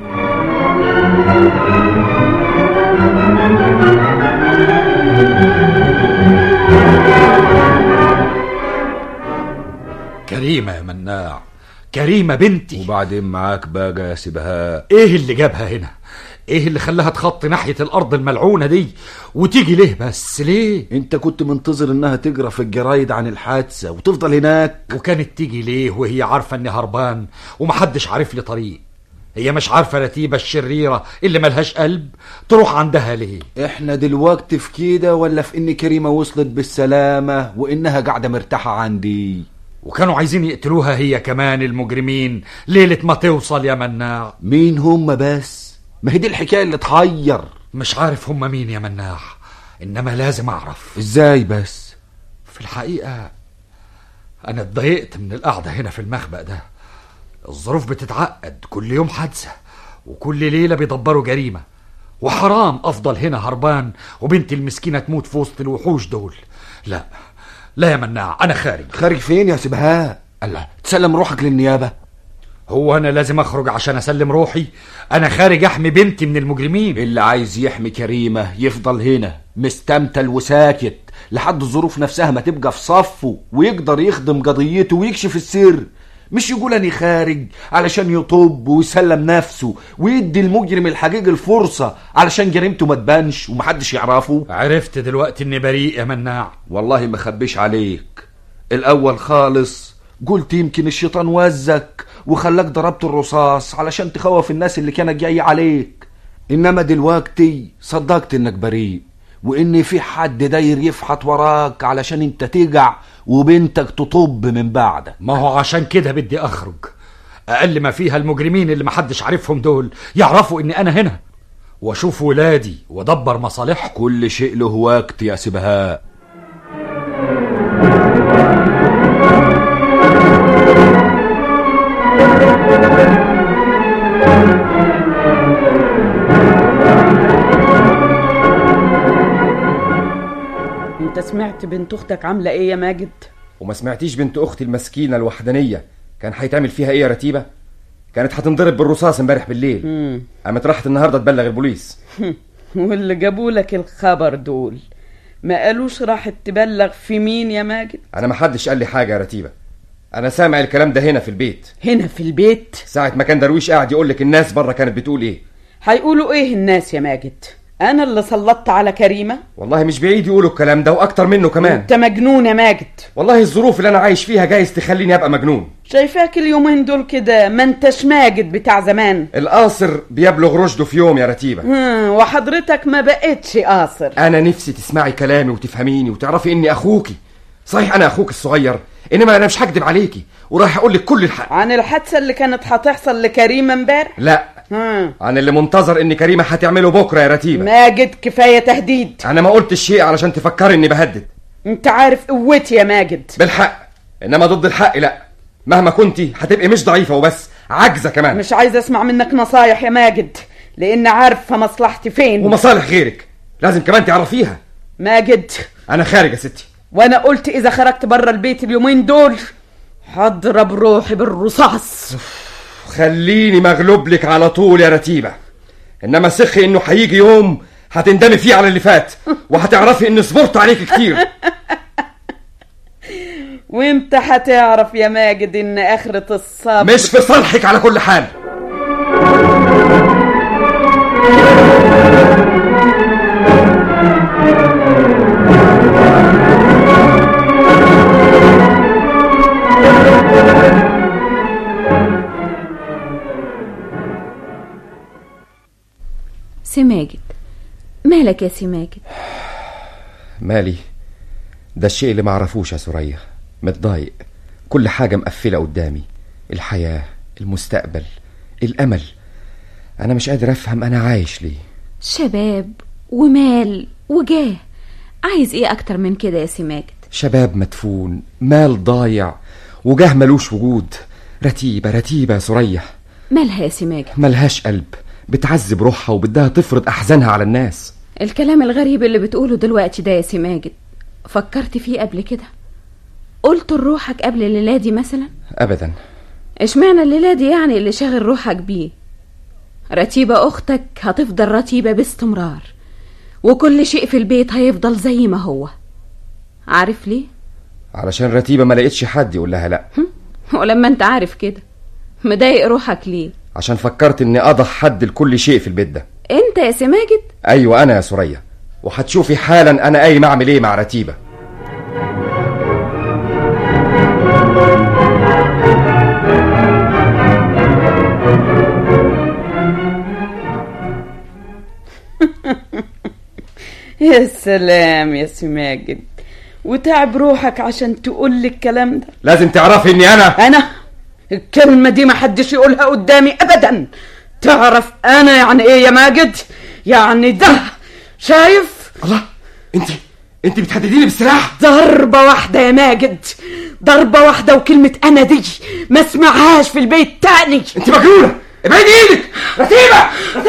كريمة يا مناع، كريمة بنتي. وبعدين معاك بقى يا سبهاء؟ ايه اللي جابها هنا؟ ايه اللي خلاها تخطي ناحية الارض الملعونة دي وتيجي ليه بس؟ ليه؟ انت كنت منتظر انها تقرا في الجرايد عن الحادثة وتفضل هناك؟ وكانت تيجي ليه وهي عارفة اني هربان ومحدش عارف لي طريق؟ هي مش عارفة رتيبة الشريرة اللي ملهاش قلب تروح عندها ليه؟ احنا دلوقتي في كده ولا في ان كريمة وصلت بالسلامة وانها قاعدة مرتاحة عندي؟ وكانوا عايزين يقتلوها هي كمان المجرمين ليلة ما توصل يا مناع. مين هم بس؟ ما هي دي الحكاية اللي تحير. مش عارف هم مين يا مناع، انما لازم اعرف. ازاي بس؟ في الحقيقة انا اتضايقت من القعدة هنا في المخبأ ده. الظروف بتتعقد، كل يوم حادثة وكل ليلة بيدبروا جريمة، وحرام افضل هنا هربان وبنتي المسكينة تموت في وسط الوحوش دول. لا يا مناع، انا خارج فين يا سبهاء؟ الله، تسلم روحك للنيابة؟ هو انا لازم اخرج عشان اسلم روحي؟ انا خارج احمي بنتي من المجرمين. اللي عايز يحمي كريمة يفضل هنا مستمتل وساكت لحد الظروف نفسها ما تبقى في صفه ويقدر يخدم قضيته ويكشف السر، مش يقول اني خارج علشان يطب ويسلم نفسه ويدي المجرم الحقيقي الفرصة علشان جريمته ما تبانش ومحدش يعرفه. عرفت دلوقتي اني بريء يا مناع. والله ما خبيش عليك، الاول خالص قلت يمكن الشيطان وزك وخلاك ضربت الرصاص علشان تخوف الناس اللي كانت جاية عليك، انما دلوقتي صدقت انك بريء وان في حد داير يفحط وراك علشان انت تقع وبنتك تطب من بعدك. ما هو عشان كده بدي اخرج، اقل ما فيها المجرمين اللي محدش عارفهم دول يعرفوا اني انا هنا واشوف ولادي وادبر مصالحهم. كل شيء له وقت يا سبهاء. انت سمعت بنت اختك عامله ايه يا ماجد؟ وما سمعتيش بنت اختي المسكينه الوحدانيه كان هيتعمل فيها ايه يا رتيبه؟ كانت هتنضرب بالرصاص امبارح بالليل. قامت راحت النهارده تبلغ البوليس. واللي جابوا لك الخبر دول ما قالوش راحت تبلغ في مين يا ماجد؟ انا ما حدش قال لي حاجه يا رتيبه، انا سامع الكلام ده هنا في البيت. هنا في البيت؟ ساعه ما كان درويش قاعد يقول لك الناس بره كانت بتقول ايه. هيقولوا ايه الناس يا ماجد؟ انا اللي سلطت على كريمه؟ والله مش بعيد يقولوا الكلام ده واكتر منه كمان. انت مجنون يا ماجد. والله الظروف اللي انا عايش فيها جايز تخليني ابقى مجنون. شايفاك اليومين دول كده ما انتش ماجد بتاع زمان. القاصر بيبلغ رشده في يوم يا رتيبه. وحضرتك ما بقتش قاصر. انا نفسي تسمعي كلامي وتفهميني وتعرفي اني اخوكي. صحيح انا اخوك الصغير، انما انا مش هكدب عليكي ورايح اقول لك كل الحق. عن الحادثه اللي كانت هتحصل لكريمه امبارح؟ لا. عن اللي منتظر ان كريمه هتعمله بكره يا رتيبه. ماجد كفايه تهديد. انا ما قلتش شيء علشان تفكري اني بهدد. انت عارف قوتي يا ماجد. بالحق، انما ضد الحق لا. مهما كنتي هتبقي مش ضعيفه وبس، عاجزه كمان. مش عايز اسمع منك نصايح يا ماجد، لان عارفه مصلحتي فين ومصالح غيرك لازم كمان تعرفيها. ماجد انا خارج يا ستي. وانا قلت اذا خرجت بره البيت اليومين دول هضرب روحي بالرصاص. خليني مغلوب لك على طول يا رتيبه، انما سخي انه هيجي يوم هتندمي فيه على اللي فات وهتعرفي اني صبرت عليك كتير. وانت هتعرف يا ماجد ان اخرة الصبر مش في صالحك على كل حال. سي ماجد، مالك يا سي ماجد؟ مالي؟ ده الشيء اللي معرفوش يا سوريا. متضايق، كل حاجة مقفلة قدامي، الحياة، المستقبل، الأمل. أنا مش قادر أفهم أنا عايش ليه. شباب ومال وجاه، عايز إيه أكتر من كده يا سي ماجد؟ شباب مدفون، مال ضايع، وجاه ملوش وجود. رتيبة يا سوريا. مالها يا سي ماجد؟ ملهاش قلب، بتعذب روحها وبدها تفرض أحزانها على الناس. الكلام الغريب اللي بتقوله دلوقتي ده يا سي ماجد فكرت فيه قبل كده؟ قلت لروحك قبل الليلة دي مثلا؟ أبدا. اشمعنى الليلة دي يعني اللي شاغل روحك بيه؟ رتيبة أختك هتفضل رتيبة باستمرار، وكل شيء في البيت هيفضل زي ما هو. عارف ليه؟ علشان رتيبة ما لقيتش حد يقول لها لا. ولما انت عارف كده مضايق روحك ليه؟ عشان فكرت اني اضع حد لكل شيء في البيت ده. انت يا سي ماجد؟ ايوه انا يا سوريا، وهتشوفي حالا انا قايم اعمل ايه مع رتيبة. يا سلام يا سي ماجد، وتعب روحك عشان تقول لي الكلام ده. لازم تعرفي اني انا الكلمة دي ما حدش يقولها قدامي ابدا. تعرف انا يعني ايه يا ماجد؟ يعني ده شايف؟ الله، انت بتهدديني بالسلاح؟ ضربة واحدة يا ماجد، ضربة واحدة، وكلمة انا دي ما اسمعهاش في البيت تاني. انت مجنونة، ابعدي ايدك. رتيبة.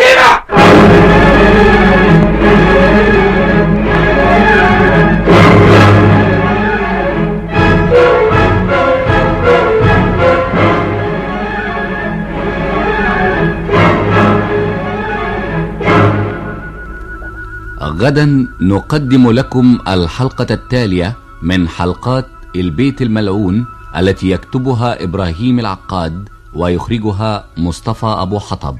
غدا نقدم لكم الحلقة التالية من حلقات البيت الملعون التي يكتبها إبراهيم العقاد ويخرجها مصطفى أبو حطب.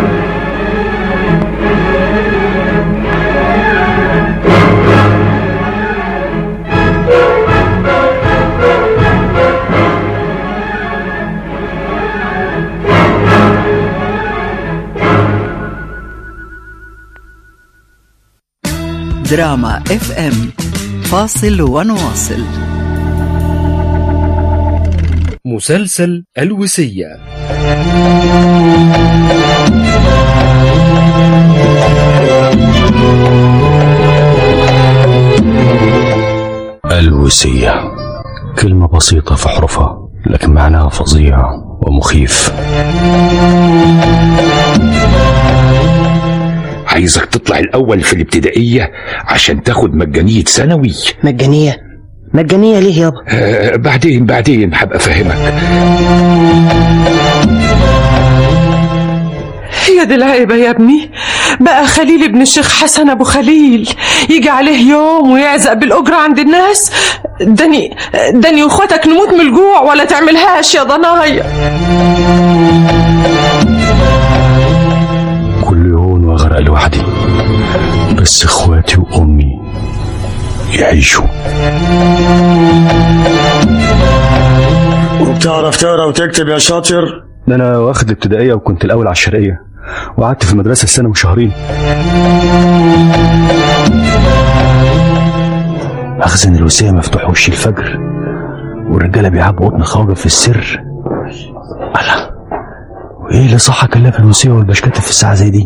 دراما اف ام، فاصل ونواصل. مسلسل الوصية. الوصية كلمة بسيطة في حروفها لكن معناها فظيع ومخيف. عايزك تطلع الأول في الابتدائية عشان تاخد مجانية ثانوي. مجانية ليه يابا؟ بعدين هبقى أفهمك. يا دي العيبة يا ابني، بقى خليل ابن الشيخ حسن أبو خليل يجي عليه يوم ويعزق بالأجرة عند الناس. داني واخواتك نموت من الجوع ولا تعملهاش يا ضنايا. كل يوم وأغرق لوحدي، بس اخواتي وأمي يعيشوا. وبتعرف تقرا وتكتب يا شاطر؟ ده أنا واخد ابتدائية وكنت الأول على الشرقية، وقعدت في المدرسة السنة وشهرين. مخزن الوسية مفتوح وش الفجر، والرجالة بيعبوا قطن خواجة في السر. الله، وإيه اللي صح كلها في الوسية والبشكاتة في الساعة زي دي؟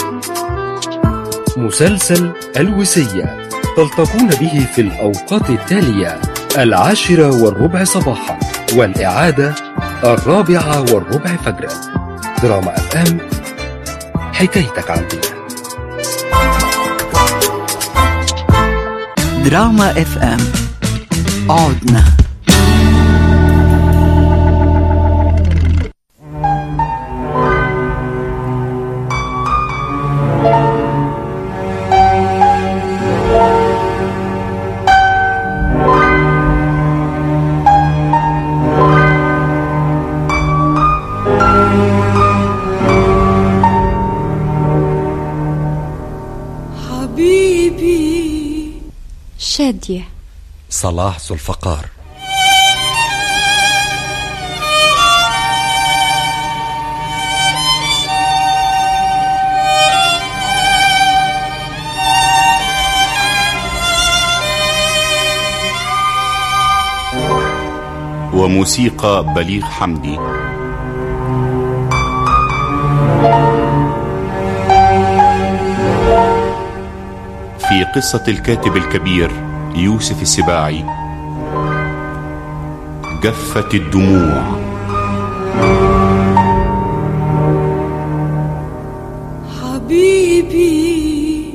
مسلسل الوسية تلتقون به في الأوقات التالية: 10:15 صباحا، والإعادة 4:15 فجرا. دراما FM حكايتك عندنا. دراما FM عدنا. شادية. صلاح ذوالفقار. وموسيقى بليغ حمدي. في قصة الكاتب الكبير يوسف السباعي، جفت الدموع. حبيبي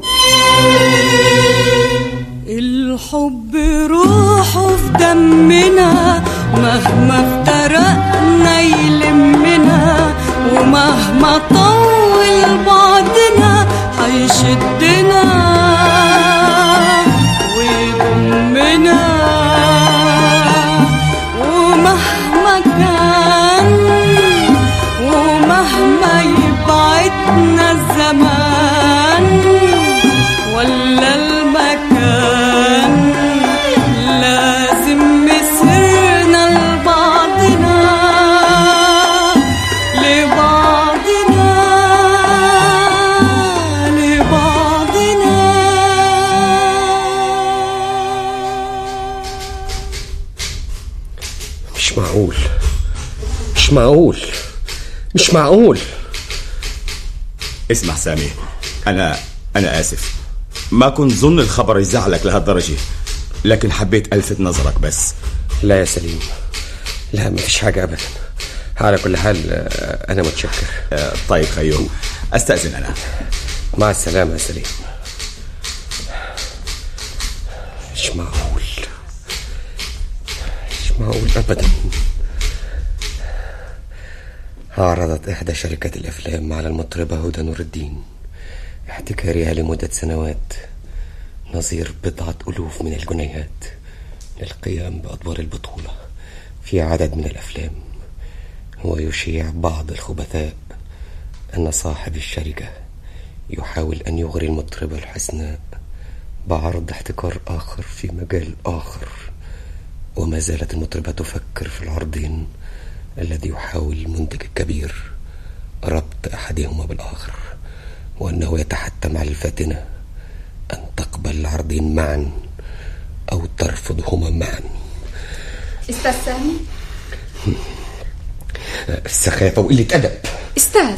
الحب روحه في دمنا، مهما افترقنا يلمنا، ومهما طول بعضنا هيشدنا ويضمنا، ومهما كان ومهما يبعدنا الزمان ولا المكان، لازم مسيرنا لبعضنا مش معقول. اسمع سامي، أنا آسف، ما كنت ظن الخبر يزعلك لهالدرجة، لكن حبيت ألفت نظرك بس. لا يا سليم، لا مفيش حاجة أبدا. على كل حال أنا متشكر. طيب خيو، أستأذن أنا. مع السلامة يا سليم. مش معقول أبدا. عرضت إحدى شركات الأفلام على المطربة هدى نور الدين احتكارها لمدة سنوات نظير 1,000,000 من الجنيهات للقيام بأدوار البطولة في عدد من الأفلام، ويشيع بعض الخبثاء أن صاحب الشركة يحاول أن يغري المطربة الحسناء بعرض احتكار آخر في مجال آخر، وما زالت المطربة تفكر في العرضين الذي يحاول المنتج الكبير ربط أحدهما بالآخر، وأنه يتحتم على الفاتنة أن تقبل العرضين معا أو ترفضهما معا. أستاذ سامي، السخافة وقلة أدب. أستاذ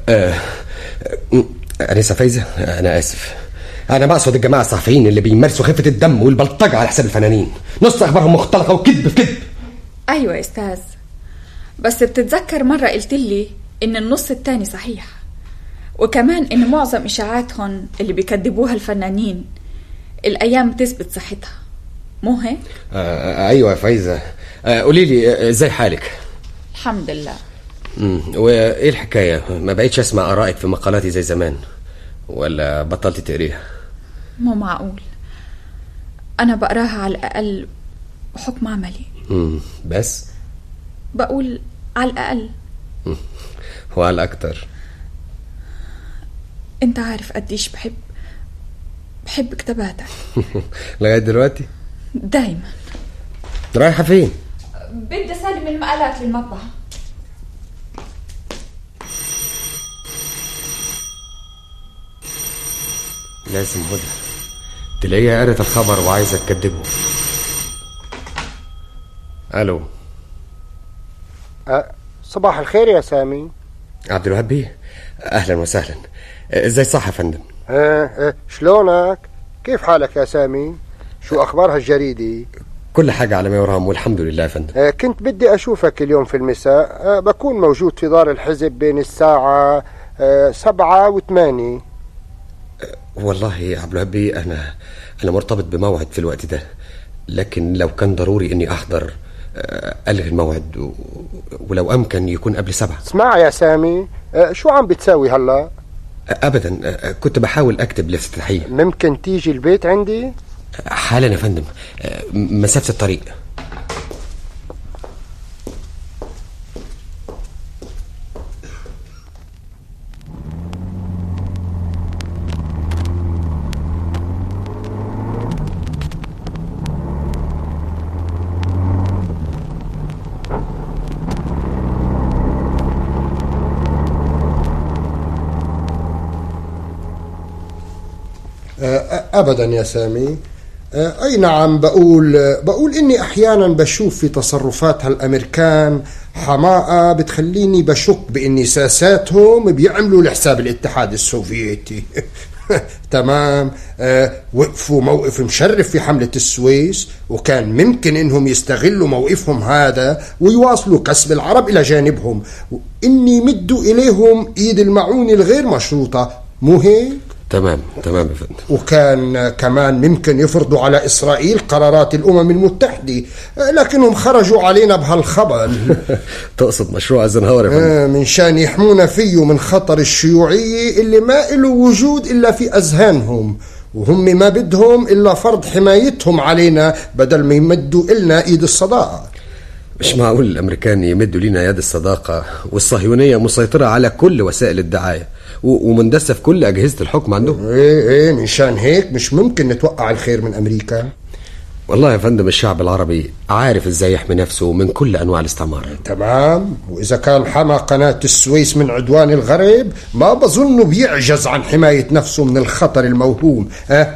أنسة فايزة، أنا آسف، أنا بقصد الجماعة الصحفيين اللي بيمارسوا خفة الدم والبلطجة على حساب الفنانين، نص أخبارهم مختلطة وكذب في كذب. أيوة يا أستاذ، بس بتتذكر مرة قلت لي إن النص التاني صحيح، وكمان إن معظم إشاعاتهم اللي بيكذبوها الفنانين الأيام بتثبت صحتها، مو هيك؟ أيوة يا فايزة. قولي لي ازاي حالك؟ الحمد لله. وايه الحكاية؟ ما بقيتش اسمع آرائك في مقالاتي زي زمان، ولا بطلت تقريها؟ مو معقول، أنا بقراها على الأقل بحكم عملي. بس بقول على الأقل. وعلى الأكتر. أنت عارف قديش بحب كتاباتك. لغاية دلوقتي؟ دايما. رايحة فين؟ بدي أسلم المقالات للمطبعة. لازم هدى تلاقيها قرت الخبر وعايزة تكدبه. ألو. صباح الخير يا سامي. عبد الوهاب بيه، أهلا وسهلا. ازاي صح يا فندم؟ شلونك؟ كيف حالك يا سامي؟ شو أخبارها الجريدة؟ كل حاجة على ما يرام والحمد لله يا فندم. كنت بدي أشوفك اليوم في المساء. بكون موجود في دار الحزب بين الساعة 7 و8. والله يا عبد الوهاب بيه، أنا مرتبط بموعد في الوقت ده، لكن لو كان ضروري إني أحضر ألغي الموعد، ولو أمكن يكون قبل 7. اسمع يا سامي، شو عم بتساوي هلا؟ أبدا، كنت بحاول أكتب الافتتاحية. ممكن تيجي البيت عندي؟ حالا يا فندم، مسافة الطريق. أبدا يا سامي. أي نعم، بقول إني أحيانا بشوف في تصرفات هالأمريكان حماقة بتخليني بشك بإني ساساتهم بيعملوا لحساب الاتحاد السوفيتي. تمام. وقفوا موقف مشرف في حملة السويس، وكان ممكن إنهم يستغلوا موقفهم هذا ويواصلوا كسب العرب إلى جانبهم، وإني مدوا إليهم إيد المعونة الغير مشروطة، مو هيك؟ تمام يا فندم. وكان كمان ممكن يفرضوا على إسرائيل قرارات الأمم المتحدة، لكنهم خرجوا علينا بهالخبر. تقصد مشروع ايزنهاور يا فندم؟ من شان يحمونا فيه من خطر الشيوعية اللي ما له وجود إلا في أذهانهم، وهم ما بدهم إلا فرض حمايتهم علينا بدل ما يمدوا إلنا إيد الصداقة. مش معقول الأمريكان يمدوا لنا يد الصداقة والصهيونية مسيطرة على كل وسائل الدعاية ومندسة في كل أجهزة الحكم عندهم. ايه من شان هيك مش ممكن نتوقع الخير من أمريكا. والله يا فندم، الشعب العربي عارف ازاي يحمي نفسه من كل أنواع الاستعمار. تمام. وإذا كان حمى قناة السويس من عدوان الغرب، ما بظنه بيعجز عن حماية نفسه من الخطر الموهوم.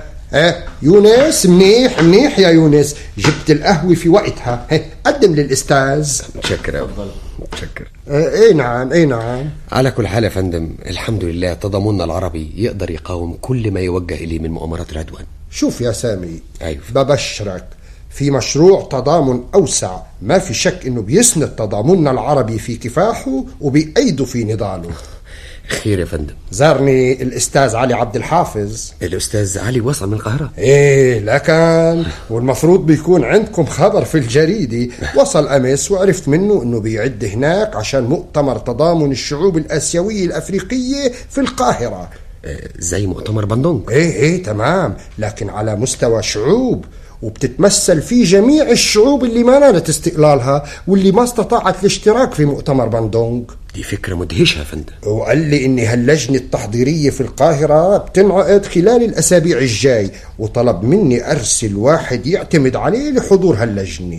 يونس، منيح يا يونس، جبت القهوة في وقتها. قدم للأستاذ. متشكر أوي. متشكر. اي نعم. على كل حال يا فندم، الحمد لله تضامننا العربي يقدر يقاوم كل ما يوجه إليه من مؤامرات العدوان. شوف يا سامي، أيوة. ببشرك في مشروع تضامن أوسع، ما في شك إنه بيسند تضامننا العربي في كفاحه وبيأيده في نضاله. خير يا فندم. زارني الأستاذ علي عبد الحافظ. الأستاذ علي وصل من القاهرة؟ إيه، لكن والمفروض بيكون عندكم خبر في الجريدة. وصل أمس وعرفت منه إنه بيعد هناك عشان مؤتمر تضامن الشعوب الآسيوية الأفريقية في القاهرة. زي مؤتمر بندونج. إيه تمام، لكن على مستوى شعوب، وبتتمثل فيه جميع الشعوب اللي ما نالت استقلالها واللي ما استطاعت الاشتراك في مؤتمر بندونج. دي فكرة مدهشة يا فندم. وقال لي إن هاللجنة التحضيرية في القاهرة بتنعقد خلال الأسابيع الجاي، وطلب مني أرسل واحد يعتمد عليه لحضور هاللجنة.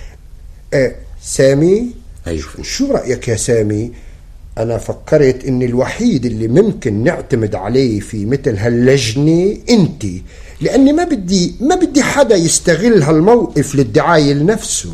سامي؟ أيوة. شو رأيك يا سامي؟ أنا فكرت إن الوحيد اللي ممكن نعتمد عليه في مثل هاللجنة أنت، لأني ما بدي حدا يستغل هالموقف للدعاية لنفسه.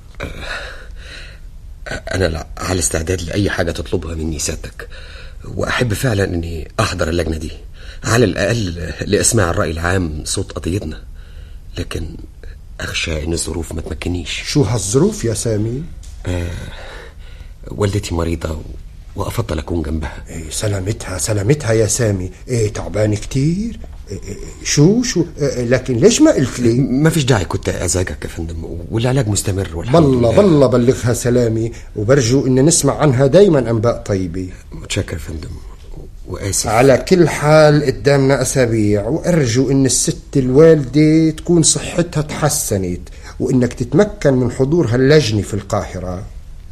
أنا على استعداد لأي حاجة تطلبها مني سيادتك، وأحب فعلا أني أحضر اللجنة دي على الأقل لإسماع الرأي العام صوت قضيتنا، لكن أخشى أن الظروف ما تمكنيش. شو هالظروف يا سامي؟ والدتي مريضة وأفضل أكون جنبها. سلامتها يا سامي. تعبان كتير. شو لكن ليش ما قلت لي؟ ما فيش داعي كنت أزعجك يا فندم، والعلاج مستمر بالله بلغها سلامي، وبرجو إن نسمع عنها دايما أنباء طيبة. متشكر فندم وآسف. على كل حال قدامنا أسابيع، وأرجو إن الست الوالدة تكون صحتها تحسنت، وإنك تتمكن من حضور هاللجنة في القاهرة.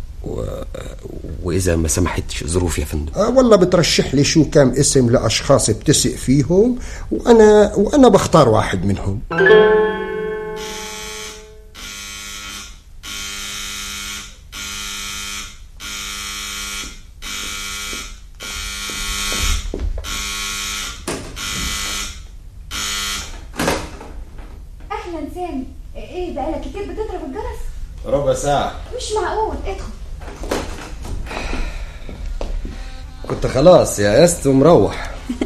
وإذا ما سمحتش ظروف يا فندم؟ والله بترشح لي شو كام اسم لأشخاص بتثق فيهم، وأنا بختار واحد منهم. أهلا سامي. إيه بقالك كتير بتضرب الجرس؟ ربع ساعة. مش معقول. ادخل. كنت خلاص يأست ومروح.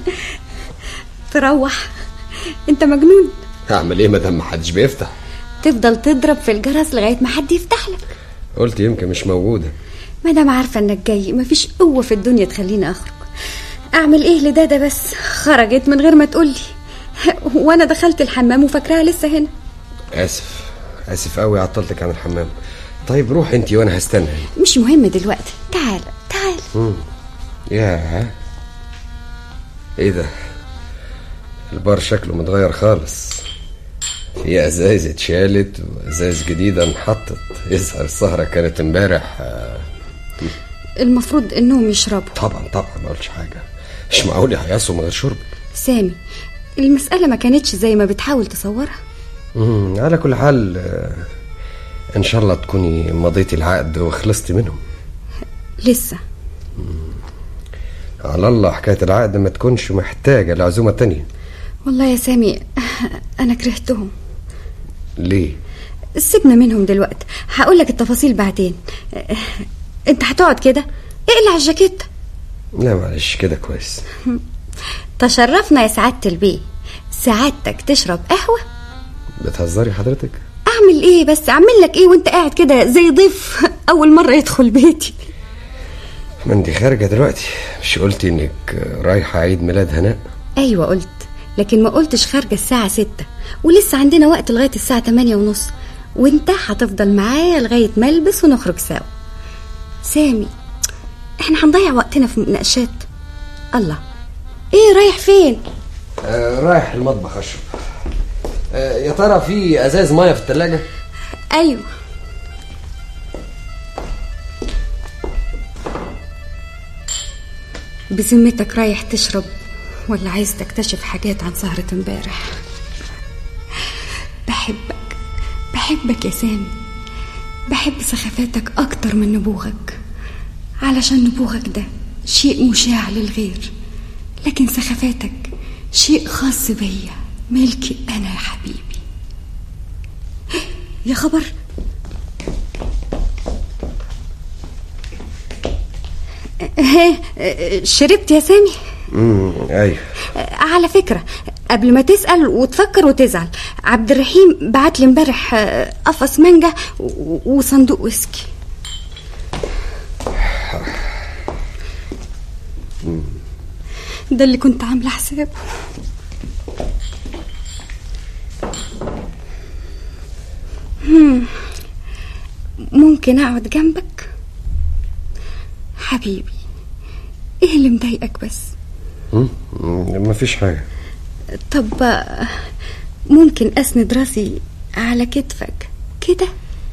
تروح؟ انت مجنون. هعمل ايه مادام محدش بيفتح؟ تفضل تضرب في الجرس لغاية ما حد يفتح لك. قلت يمكن مش موجودة. مادام عارفة انك جاي مفيش قوة في الدنيا تخليني اخرج. اعمل ايه لدادا بس خرجت من غير ما تقولي، وانا دخلت الحمام وفاكراها لسه هنا. اسف قوي عطلتك عن الحمام. طيب روح انتي وانا هستنى. مش مهم دلوقتي. تعال. ياه، ايه ده؟ البار شكله متغير خالص، في ازايز اتشالت وازايز جديدة انحطت. يظهر السهرة كانت امبارح. المفروض انهم يشربوا. طبعا ما قلتش حاجة. مش معقول يحيصوا من غير شرب. سامي، المسألة ما كانتش زي ما بتحاول تصورها. على كل حال ان شاء الله تكوني مضيتي العقد وخلصتي منهم. لسه. على الله حكاية العقد ما تكونش محتاجة لعزومة تانية. والله يا سامي أنا كرهتهم. ليه؟ سيبنا منهم دلوقتي، هقولك التفاصيل بعدين. انت هتقعد كده؟ اقلع الجاكيت. لا معلش كده كويس. تشرفنا يا سعادة البيه. سعادتك تشرب قهوة؟ بتهزري حضرتك؟ اعمل ايه بس؟ اعمل لك ايه وانت قاعد كده زي ضيف اول مرة يدخل بيتي؟ ما انتي خارجة دلوقتي، مش قلتي انك رايحة عيد ميلاد هناء؟ ايوه قلت، لكن ما قلتش خارجة الساعة 6، ولسه عندنا وقت لغاية الساعة 8:30، وانت هتفضل معايا لغاية ما البس ونخرج سوا. سامي احنا هنضيع وقتنا في مناقشات. الله، ايه رايح فين؟ رايح المطبخ اشرب. يا ترى في ازاز ميه في الثلاجة؟ ايوه. بذمتك رايح تشرب ولا عايز تكتشف حاجات عن سهرة امبارح؟ بحبك يا سامي، بحب سخافاتك اكتر من نبوغك، علشان نبوغك ده شيء مشاع للغير، لكن سخافاتك شيء خاص بيا، ملكي انا يا حبيبي. يا خبر، شربت يا سامي؟ ايوه. على فكرة قبل ما تسأل وتفكر وتزعل، عبد الرحيم بعت لي امبارح قفص مانجا وصندوق ويسكي. ده اللي كنت عامله حسابه. ممكن اقعد جنبك حبيبي؟ ايه اللي مضايقك بس؟ ما فيش حاجة. طب ممكن اسند راسي على كتفك كده؟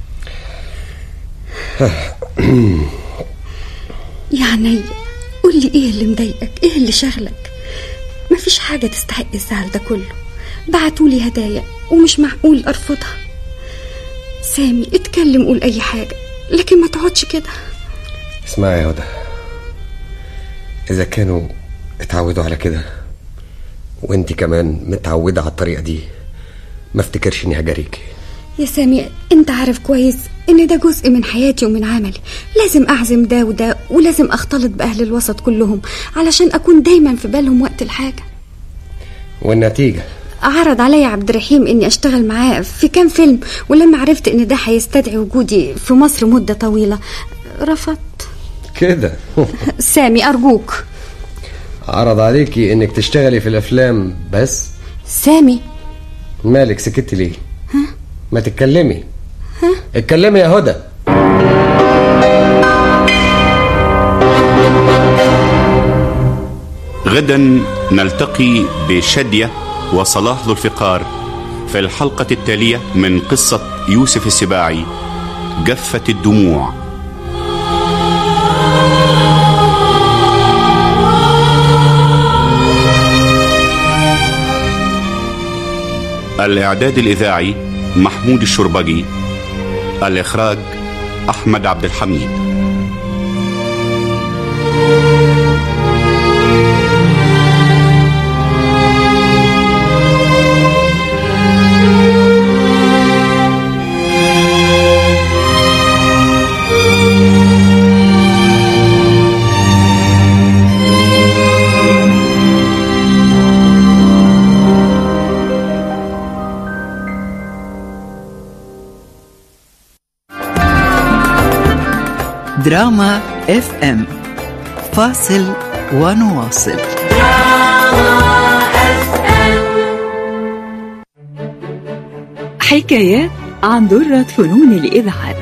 يعني قولي ايه اللي مضايقك، ايه اللي شغلك؟ مفيش حاجة تستحق الزعل ده كله. بعتولي هدايا ومش معقول ارفضها. سامي اتكلم، قول اي حاجة، لكن ما تقعدش كده. اسمعي يا هدى، اذا كانوا اتعودوا على كده وانت كمان متعودة على الطريقة دي، ما افتكرش اني هجاريكي. يا سامي انت عارف كويس ان ده جزء من حياتي ومن عملي، لازم اعزم ده وده، ولازم اختلط باهل الوسط كلهم علشان اكون دايما في بالهم وقت الحاجة. والنتيجة عرض عليا عبد الرحيم اني اشتغل معاه في كام فيلم، ولما عرفت ان ده هيستدعي وجودي في مصر مدة طويلة رفضت. كده. سامي أرجوك. عرض عليكي انك تشتغلي في الافلام بس؟ سامي مالك سكتي ليه؟ ما تتكلمي. اتكلمي يا هدى. غدا نلتقي بشادية وصلاح ذو الفقار في الحلقة التالية من قصة يوسف السباعي جفت الدموع. الإعداد الإذاعي محمود الشربجي. الإخراج أحمد عبد الحميد. دراما اف ام، فاصل ونواصل. حكايات عن درة فنون الإذاعة.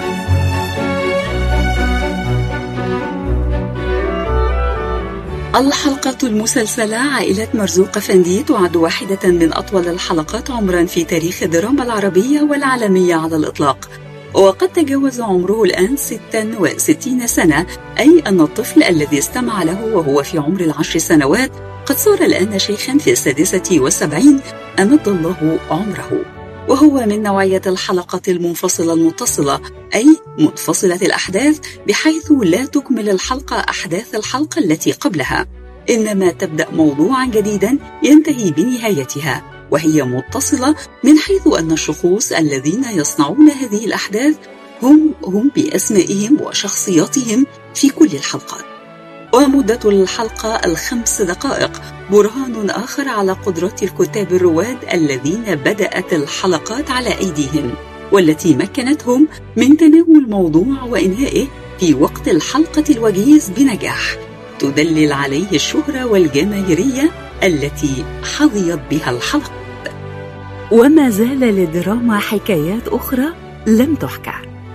الحلقة المسلسلة عائلة مرزوق أفندي تعد واحدة من أطول الحلقات عمرا في تاريخ الدراما العربية والعالمية على الإطلاق، وقد تجاوز عمره الآن 66 سنة، أي أن الطفل الذي استمع له وهو في عمر 10 سنوات قد صار الآن شيخا في 76 أمد الله عمره. وهو من نوعية الحلقة المنفصلة المتصلة، أي منفصلة الأحداث، بحيث لا تكمل الحلقة أحداث الحلقة التي قبلها، إنما تبدأ موضوعا جديدا ينتهي بنهايتها، وهي متصلة من حيث أن الشخوص الذين يصنعون هذه الأحداث هم بأسمائهم وشخصياتهم في كل الحلقات. ومدة الحلقة 5 دقائق برهان آخر على قدرات الكتاب الرواد الذين بدأت الحلقات على أيديهم، والتي مكنتهم من تناول موضوع وإنهائه في وقت الحلقة الوجيز بنجاح تدلل عليه الشهرة والجماهيرية التي حظيت بها الحلقة. وما زال للدراما حكايات أخرى لم تحكى.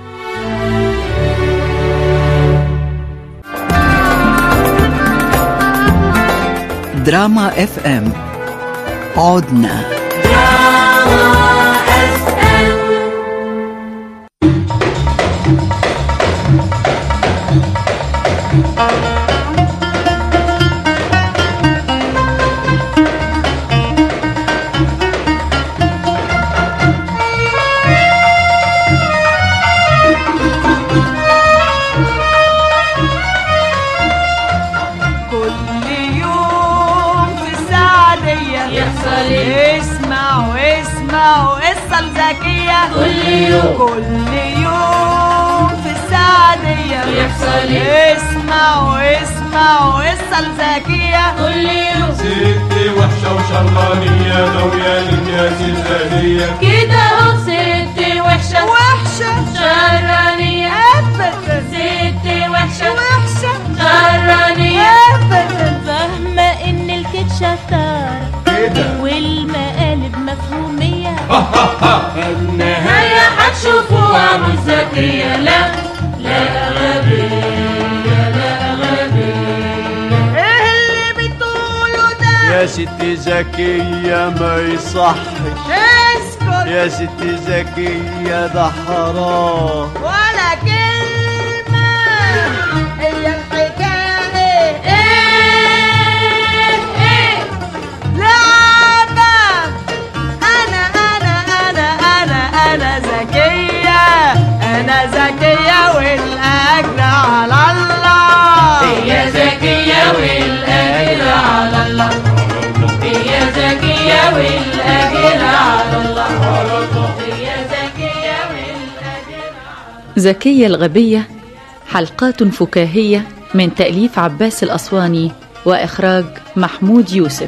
دراما اف ام، عدنا. كل يوم في السعدية يحصل اسمعوا قصة الذكية كل يوم. ست وحشة وشرانية ناوية للناس الهدية كده اهو. ست وحشة شرانية أبدا. ست وحشة شرانية أبدا. فاهمة إن الكيد شطارة والمقالب مفهومية. النهاية هتشوفوها مش ذكية. لا غبية لا غبية. ايه اللي بتقوله ده يا ست ذكية؟ ما يصحش. اسكت يا ست ذكية، ده حرام. ولا كلمة. هي الحكاية ايه لعبة. أنا ذكية والأجر على الله. هي ذكية والأجر على الله. هي ذكية والأجر على الله. هي ذكية والأجر على الله. زكية الغبية، حلقات فكاهية من تأليف عباس الأسواني وإخراج محمود يوسف.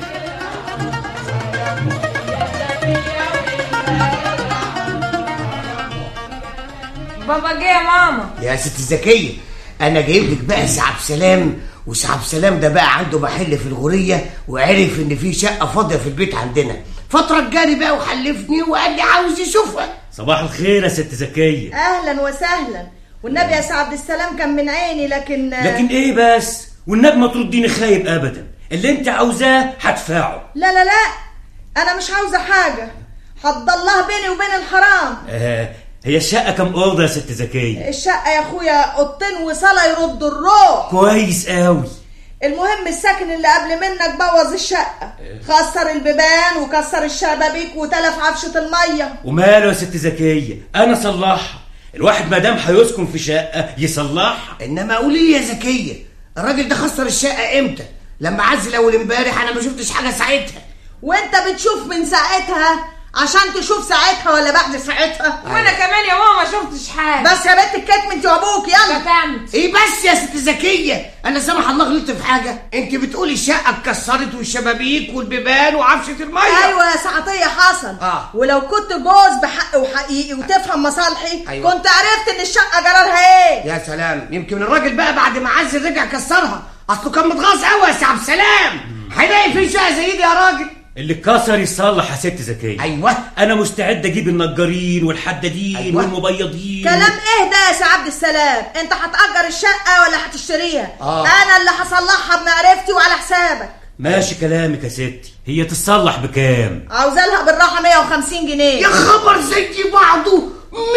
بابا جه يا ماما. يا ست زكية، انا جايب لك بقى سي عبد السلام، وسي عبد السلام ده بقى عنده محل في الغوريه، وعرف ان في شقه فاضيه في البيت عندنا، فترجاني بقى وحلفني وقال لي عاوز يشوفها. صباح الخير يا ست زكيه. اهلا وسهلا. والنبي يا سي عبد السلام كان من عيني، لكن ايه بس؟ والنبي ما ترديني خايب ابدا، اللي انت عاوزاه هدفعه. لا لا لا، انا مش عاوزه حاجه، حد الله بيني وبين الحرام. هي الشقه كم اوضه يا ست زكيه؟ الشقه يا اخويا اوضتين وصاله يرد الروح. كويس قوي. المهم الساكن اللي قبل منك بوظ الشقه، خسر البيبان وكسر الشبابيك وتلف عفشه الميه. وماله يا ست زكيه؟ انا صلحها. الواحد ما دام هيسكن في شقه يصلحها. انما قولي لي يا زكيه، الراجل ده خسر الشقه امتى؟ لما عزل اول امبارح انا ما شفتش حاجه ساعتها. وانت بتشوف من ساعتها عشان تشوف ساعتها ولا بعد ساعتها؟ وانا كمان يا ماما ما شفتش حاجه. بس يا بنت الكتم انت وابوك. يلا فهمت. ايه بس يا ست زكيه، انا سامح الله غلطت في حاجه؟ انت بتقولي الشقه اتكسرت والشبابيك والبيبان وعفشه الميه. ايوه يا سعطيه حصل. ولو كنت جوز بحق وحقيقي وتفهم مصالحي أيوة. كنت عرفت ان الشقه جرارها ايه. يا سلام، يمكن الراجل بقى بعد ما عزل رجع كسرها، اصله كان متغاظ قوي يا سي عبد السلام. هيلاقي في شقه زي دي يا راجل؟ اللي اتكسر يصلح يا ست زكيه. ايوه انا مستعد اجيب النجارين والحدادين. أيوة. والمبيضين. كلام ايه ده يا سي عبد السلام؟ انت هتأجر الشقه ولا هتشتريها؟ انا اللي هصلحها بمعرفتي وعلى حسابك. ماشي كلامك يا ستي. هي تتصلح بكام؟ عاوزه لها بالراحه 150 جنيه. يا خبر زي بعضه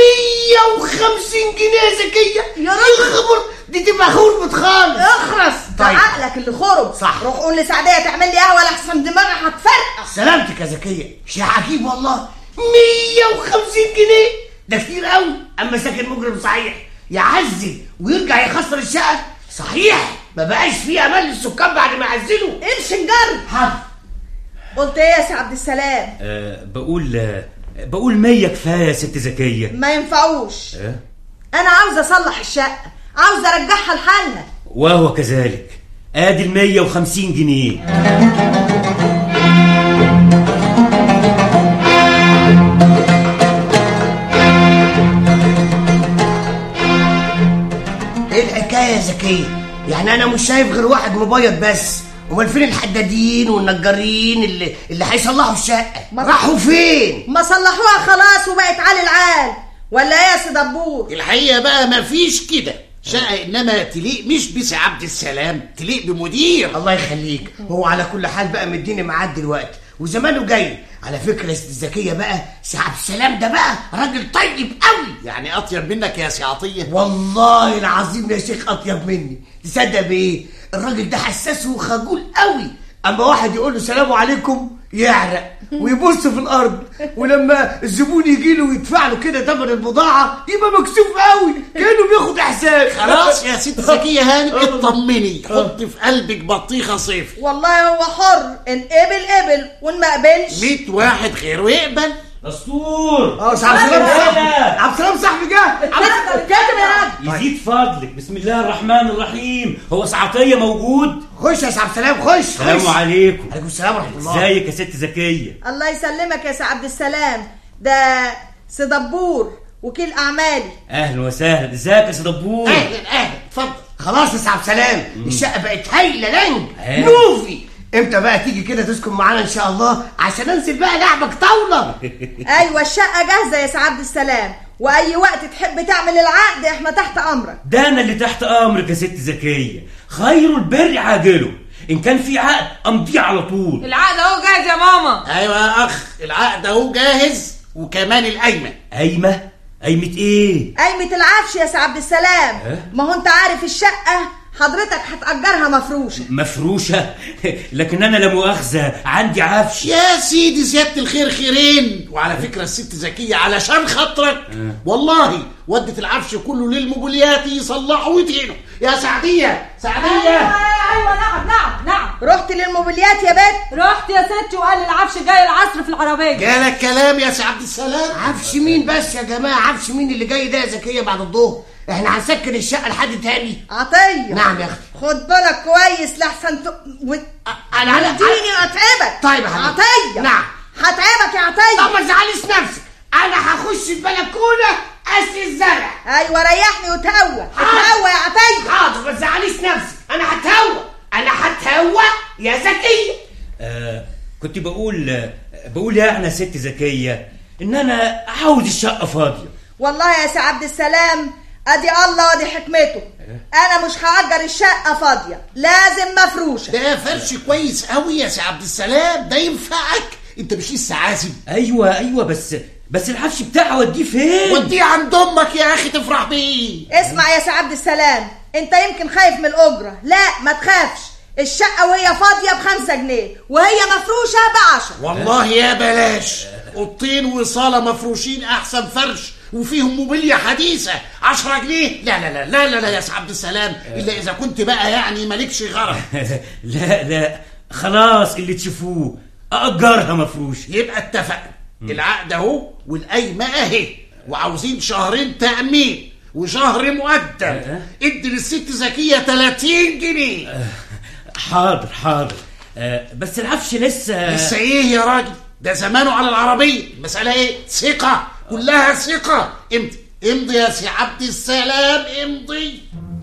150 جنيه يا زكيه. يا خبر دي تبقى خربت خالص. اخرس. طيب. ده عقلك اللي خرب. صح. روح قول لسعديه تعمل لي قهوه لحسن دماغي هتفرقع. سلامتك يا زكيه. شيء عجيب والله، 150 جنيه ده كتير قوي. اما ساكن مجرم صحيح يعزل ويرجع يخسر الشقه، صحيح ما بقاش فيه امل للسكان بعد ما يعزلوا. امشي نجرب. حاضر. قلت ايه يا سي عبد السلام؟ بقول 100 كفايه يا ست زكيه. ما ينفعوش. انا عاوزه اصلح الشقه، عاوزه ارجعها لحالها. وهو كذلك. ادي 150 جنيه. ايه الحكايه يا زكيه؟ يعني انا مش شايف غير واحد مبيض بس، امال فين الحدادين والنجارين اللي هيصلحوا الشقه؟ راحوا فين؟ ما صلحوها خلاص وبقت عالي العال. ولا ايه يا سي دبور؟ الحقيقه بقى ما فيش كده شقه، انما تليق مش بسي عبد السلام، تليق بمدير. الله يخليك. هو على كل حال بقى مديني ميعاد دلوقتي وزمانه جاي. على فكره يا ست الزكيه بقى، سي عبد السلام ده بقى راجل طيب قوي. يعني اطيب منك يا سي عطيه؟ والله العظيم يا شيخ اطيب مني. تصدق بايه؟ الراجل ده حساس وخجول قوي. اما واحد يقول له سلام عليكم يعرق ويبص في الارض، ولما الزبون يجي له ويدفع له كده ثمن البضاعه يبقى مكسوف قوي كانه بياخد احساس. خلاص يا ست زكيه هاني اطمني، حط في قلبك بطيخه صيف. والله هو حر، ان قبل وان ما قبلش 100 واحد غيره يقبل. دستور. عبد السلام صاحبي جه. كاتب يا راجل. يزيد فضلك. بسم الله الرحمن الرحيم. هو سعطيه موجود؟ خش يا عبد السلام خش. السلام عليكم. عليكم السلام ورحمه الله. ازيك يا ست زكيه؟ الله يسلمك يا سي عبد السلام. ده سي دبور وكيل اعمالي. اهلا وسهلا. ازيك يا سي دبور؟ اهلا اتفضل. خلاص يا سي عبد السلام، الشقه بقت هايله لنج نوفي. امتى بقى تيجي كده تسكن معانا ان شاء الله عشان انزل بقى لعبك طاوله؟ ايوه الشقه جاهزه يا سي عبد السلام، واي وقت تحب تعمل العقد احنا تحت امرك. ده انا اللي تحت امرك يا ست زكيه. خير البر عاجله، ان كان في عقد امضيه على طول. العقد اهو جاهز يا ماما. ايوه يا اخ، العقد اهو جاهز وكمان القايمه. قايمه ايه؟ قايمه العفش يا سي عبد السلام. ما هو انت عارف الشقه حضرتك هتأجرها مفروشة لكن أنا لا مؤاخذة عندي عفش. يا سيدي زيادة الخير خيرين. وعلى فكرة الست زكية علشان خاطرك والله ودت العفش كله للموبيليات يصلحوا ويدهنوا. يا سعدية أيوة نعم. رحت للموبيليات يا بنت؟ رحت يا ستي وقال العفش جاي العصر في العربية. جالك كلام يا سي عبد السلام؟ عفش مين بس يا جماعة؟ عفش مين اللي جاي ده يا زكية بعد الظهر؟ احنا هنسكن الشقه لحد تاني. عطيه. نعم يا اختي. خد بالك كويس لحسن انا اديني اتعبك. طيب يا حبيبي. عطيه. نعم. هتعبك يا عطيه. طب ما تزعليش نفسك، انا هخش البلكونه اسقي الزرع. ايوه ريحني وتهوى. اتهوى يا عطيه. حاضر، ما تزعليش نفسك، انا هتهوى يا زكيه. كنت بقول يا ست زكيه ان انا عاوز الشقه فاضيه. والله يا سي عبد السلام ادي الله ودي حكمته. انا مش هأجر الشقه فاضيه، لازم مفروشه. ده فرش كويس قوي يا سي عبد السلام، ده ينفعك. انت مش لسه عازم؟ ايوه بس العفش بتاعها وديه فين؟ وديه عند امك يا اخي تفرح بيه. اسمع يا سي عبد السلام، انت يمكن خايف من الاجره. لا ما تخافش، الشقه وهي فاضيه ب5 جنيه وهي مفروشه ب10. والله يا بلاش، اوضتين وصاله مفروشين احسن فرش وفيهم موبيليا حديثه 10 جنيه. لا لا لا لا لا, لا يا سي عبد السلام، الا اذا كنت بقى يعني مالكش غرض. لا خلاص اللي تشوفوه اجرها مفروش. يبقى اتفقنا. العقد اهو والقايمه اهي، وعاوزين 2 شهر تأمين وشهر مقدم. ادي للست زكيه 30 جنيه. حاضر. بس العفش لسه ايه يا راجل؟ ده زمانه على العربيه. المساله ايه؟ ثقه، كلها ثقه. امضي يا سي عبد السلام، امضي.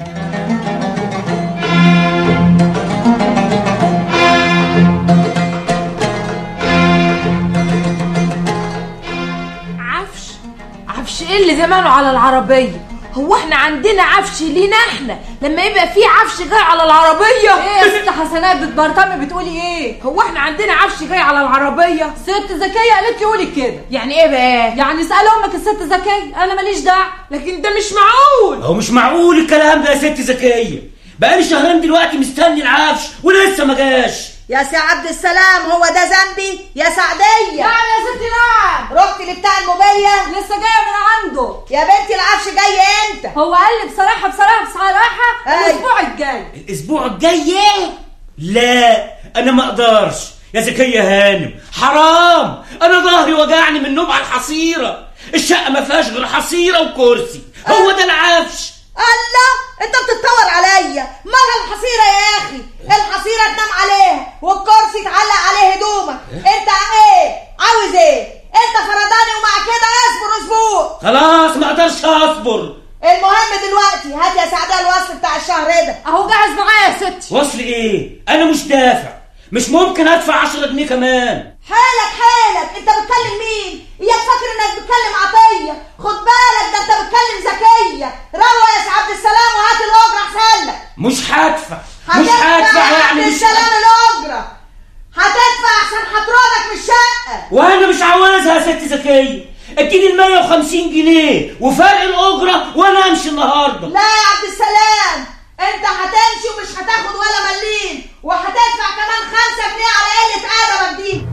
عفش ايه اللي زمانه على العربيه؟ هو احنا عندنا عفش لينا احنا لما يبقى فيه عفش جاي على العربيه؟ ايه يا ست حسنات بتبرطمي بتقولي ايه؟ هو احنا عندنا عفش جاي على العربيه؟ ست زكيه قالت لي قولي كده. يعني ايه بقى؟ يعني اسال امك الست زكيه، انا ماليش دعوه. لكن ده مش معقول. هو مش معقول الكلام ده يا ست زكيه. بقالي 2 شهر دلوقتي مستني العفش ولسه ما جاش. يا سي عبد السلام هو ده ذنبي يا سعديه؟ نعم يا ستي نعم. رحت لبتاع الموبيليا؟ لسه جايه من عنده. يا بنتي العفش جاي امتى؟ هو قال لي بصراحه الاسبوع الجاي. الاسبوع الجاي؟ لا انا ما اقدرش يا زكيه هانم، حرام. انا ظهري وجعني من النوم على الحصيره. الشقه ما فيهاش غير حصيره وكرسي، هو ده العفش. الله، انت بتتطور عليا. مالها الحصيره يا اخي؟ الحصيره تنام عليها والكرسي تعلق عليه هدومك. انت ايه عاوز ايه؟ انت فرداني ومع كده اصبر اسبوع. خلاص ما اقدرش اصبر. المهم دلوقتي هات يا سعداء الوصل بتاع الشهر ده. اهو جاهز معايا يا ستي. وصل ايه؟ انا مش دافع، مش ممكن ادفع 10 جنيه كمان. حالك انت بتكلم مين؟ اياك فاكر انك بتكلم عطيه؟ خد بالك ده انت بتكلم زكيه. روق يا سي عبد السلام وهات الاجره احسن لك. مش هدفع يعني. مش السلام الاجره هتدفع احسن هترودك من الشقه. وانا مش عاوزها يا ست زكيه. اديني 150 جنيه وفرق الاجره وانا امشي النهارده. لا يا عبد السلام، انت هتمشي ومش هتاخد ولا مليم، وهتدفع كمان 5 جنيه على قله ادبك دي.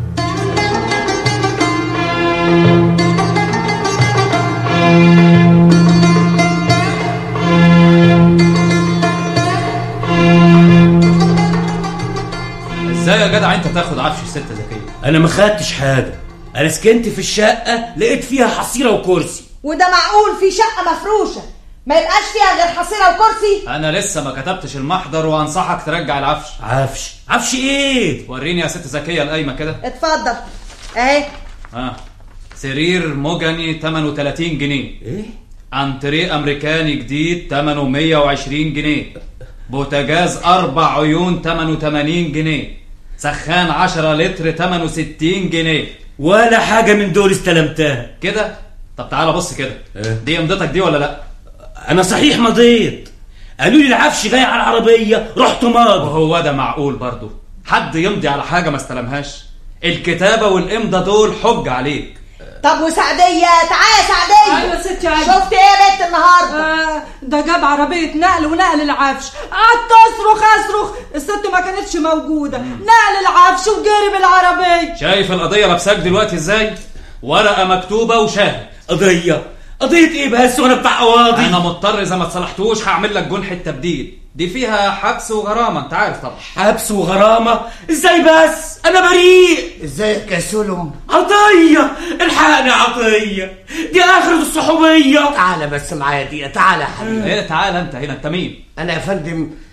ازاي يا جدع انت تاخد عفش الست زكيه؟ انا ما خدتش حاجه، انا سكنت في الشقه لقيت فيها حصيره وكرسي. وده معقول في شقه مفروشه ما يبقاش فيها غير حصيره وكرسي؟ انا لسه ما كتبتش المحضر وانصحك ترجع العفش. عفش ايه؟ وريني يا ست زكيه القايمه كده. اتفضل اهي. سرير موجني ثمنه 30 جنيه. ايه؟ انتريه امريكاني جديد ثمنه 120 جنيه. بوتاجاز 4 عيون ثمنه 80 جنيه. سخان 10 لتر ثمنه 60 جنيه. ولا حاجه من دول استلمتها كده. طب تعالى بص كده. دي امضتك دي ولا لا؟ انا صحيح مضيت، قالوا لي العفش جاي على العربيه، رحت ماضي. وهو ده معقول برضو؟ حد يمضي على حاجه ما استلمهاش؟ الكتابه والامضه دول حج عليك. طب وسعديه؟ تعالى يا سعديه. ايوه ستي عادي. شفت ايه يا بنت النهارده؟ ده جاب عربيه نقل ونقل العفش. قعدت اصرخ الست ما كانتش موجوده. نقل العفش وجري بالعربيه. شايف القضيه لابساك دلوقتي ازاي؟ ورقه مكتوبه وشاهد. قضيه ايه بس وانا بتاع قواضي؟ انا مضطر اذا ما تصلحتوش هعمل لك جنحه تبديل. دي فيها حبس وغرامه انت عارف طبعا. حبس وغرامه؟ ازاي بس؟ انا بريء. ازيك يا سلم؟ عطيه الحقني عطيه، دي اخرة الصحوبيه. تعالى بس معايا دي. تعالى يا حبيبي. ايه تعالى انت هنا؟ انت مين؟ انا يا فندم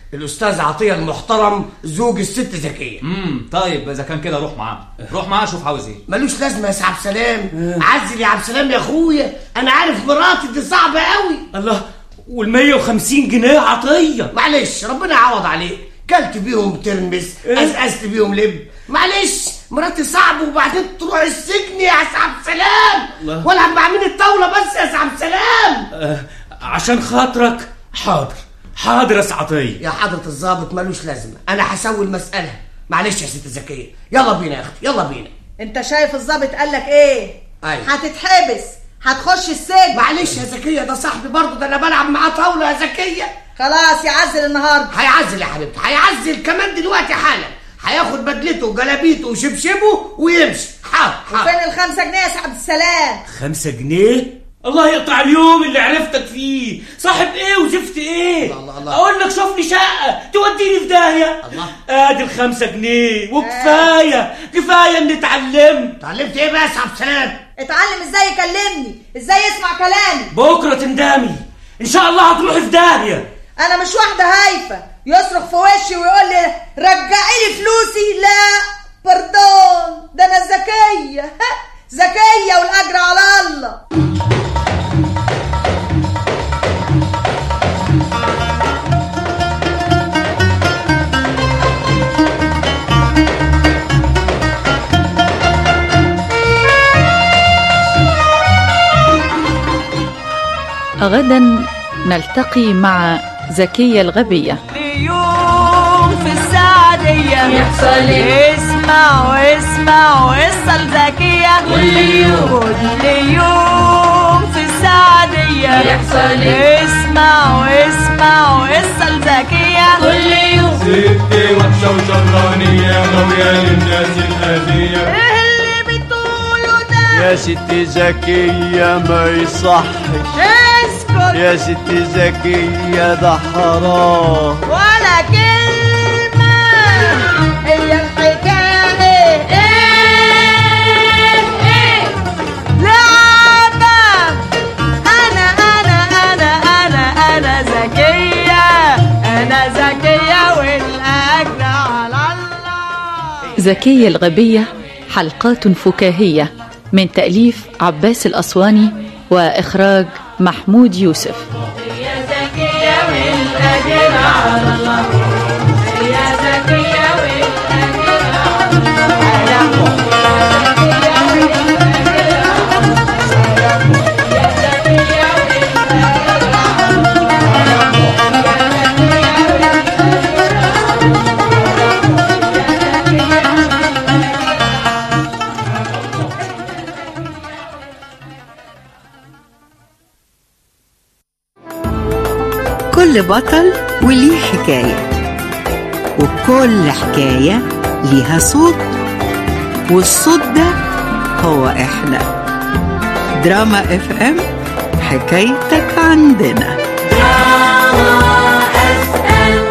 الاستاذ عطيه المحترم زوج الست زكيه. طيب اذا كان كده روح معاه، روح معاه شوف عاوز ايه. ملوش لازمه يا عبد السلام. عزل يا عبد السلام يا اخويا، انا عارف مراتي دي صعبه قوي. الله، وال150 جنيه عطيه. معلش ربنا يعوض عليك، كلت بيهم ترمس، قزقزت بيهم لب، معلش مراتي صعب وبعدين تروح السجن يا عبد السلام. والعب مع مين الطاوله بس يا عبد السلام؟ عشان خاطرك. حاضر يا عطيه. يا حضره الضابط ملوش لازمه، انا هسوي المساله. معلش يا ست زكيه، يلا بينا يا اختي يلا بينا. انت شايف الضابط قالك ايه؟ ايوه هتتحبس، هتخش السجن. معلش يا زكيه، ده صاحبي برضه، ده انا بلعب معاه طاوله يا زكيه. خلاص يعزل النهارده. هيعزل يا حبيبتي، هيعزل كمان دلوقتي حالا. هياخد بدلته وجلابيته وشبشبه ويمشي. حاضر. وفين ال5 جنيه يا عبد السلام؟ 5 جنيه؟ الله يقطع اليوم اللي عرفتك فيه. صاحب ايه وزفت ايه؟ الله. اقول لك شوف لي شقه توديني في داهيه. الله. ادي ال5 جنيه وكفايه. كفايه اني اتعلمت. اتعلمت ايه بس يا عبد السلام؟ اتعلم ازاي يكلمني، ازاي يسمع كلامي. بكره تندمي ان شاء الله، هتروحي في داهيه. انا مش واحده هايفه يصرخ في وشي ويقول لي رجعي لي فلوسي. لا باردون، ده انا زكيه زكيه والاجر على الله. غدا نلتقي مع زكية الغبية. اليوم في السعدية يحصل ايه؟ اسمع وصل زكية. كل يوم في السعدية يحصل ايه؟ اسمع وصل زكية. كل يوم ستي وحشة وشرانية غاوية للناس الأذية. ايه اللي بتقوله ده يا ستي زكية؟ ما يصحش. اسكت يا ستي زكية، ده حرام. ولا كلمة. هي الحكاية ايه؟ لعبة. أنا زكية والأجر على الله. زكية الغبية حلقات فكاهية من تأليف عباس الأسواني وإخراج محمود يوسف. يا زكية والأجر على الله. يا زكية والأجر على الله. كل بطل وليه حكاية، وكل حكاية ليها صوت، والصوت ده هو إحنا. دراما FM، حكايتك عندنا. دراما FM.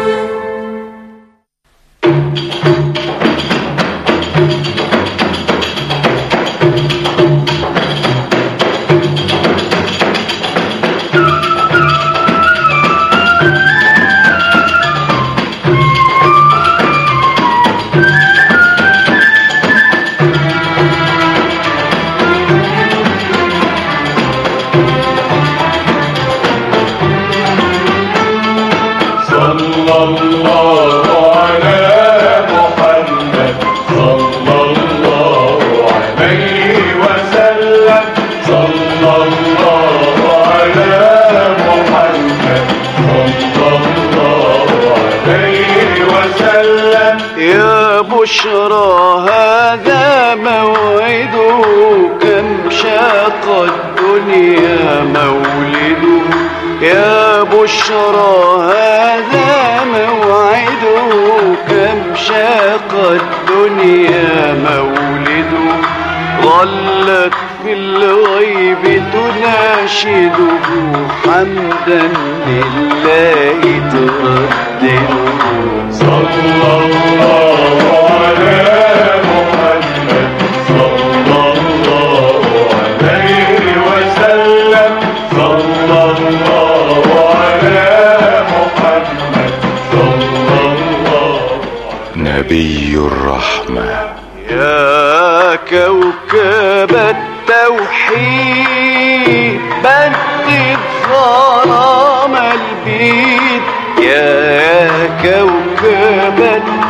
بشرى هذا موعده، كم شاق الدنيا مولده. يا بشرى هذا موعده، كم شاق الدنيا مولده. ظلت في الغيب تناشده، حمدا لله تردده. صلى الله على محمد، صلى الله عليه وسلم. صلى الله على محمد، صلى نبي الرحمة. يا كوكب التوحيد بدد ظلام البيت، يا كوكب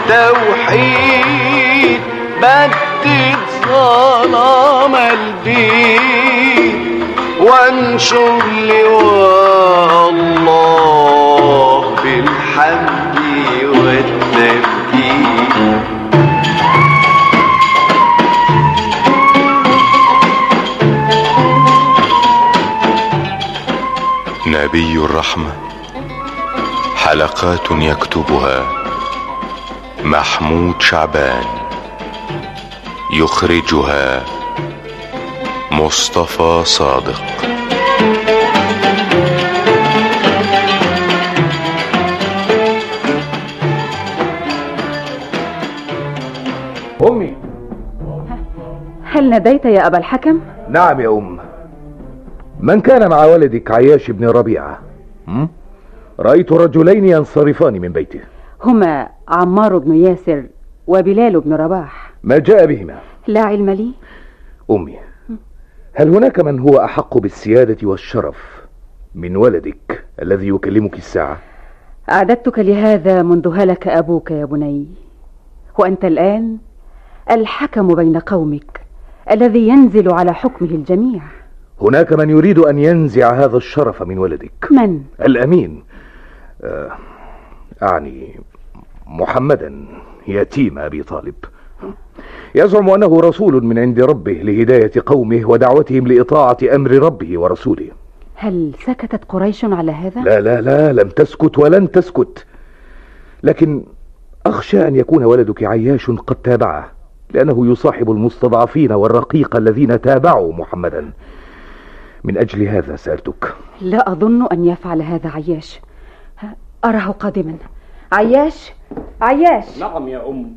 التوحيد بدد ظلام البيت، وانشر لواء الله بالحمد والتمجيد. نبي الرحمة، حلقات يكتبها محمود شعبان، يخرجها مصطفى صادق. أمي، هل ناديت يا أبا الحكم؟ نعم يا أم. من كان مع ولدك عياش بن ربيعة؟ رأيت رجلين ينصرفان من بيته. هما عمار بن ياسر وبلال بن رباح. ما جاء بهما؟ لا علم لي. أمي، هل هناك من هو أحق بالسيادة والشرف من ولدك الذي يكلمك الساعة؟ أعددتك لهذا منذ هلك أبوك يا بني، وأنت الآن الحكم بين قومك الذي ينزل على حكمه الجميع. هناك من يريد أن ينزع هذا الشرف من ولدك. من؟ الأمين، أعني محمدا يتيم أبي طالب. يزعم أنه رسول من عند ربه لهداية قومه ودعوتهم لإطاعة أمر ربه ورسوله. هل سكتت قريش على هذا؟ لا لا لا، لم تسكت ولن تسكت، لكن أخشى أن يكون ولدك عياش قد تابعه، لأنه يصاحب المستضعفين والرقيق الذين تابعوا محمدا. من أجل هذا سألتك. لا أظن أن يفعل هذا عياش. أراه قادما. عياش، عياش. نعم يا أم.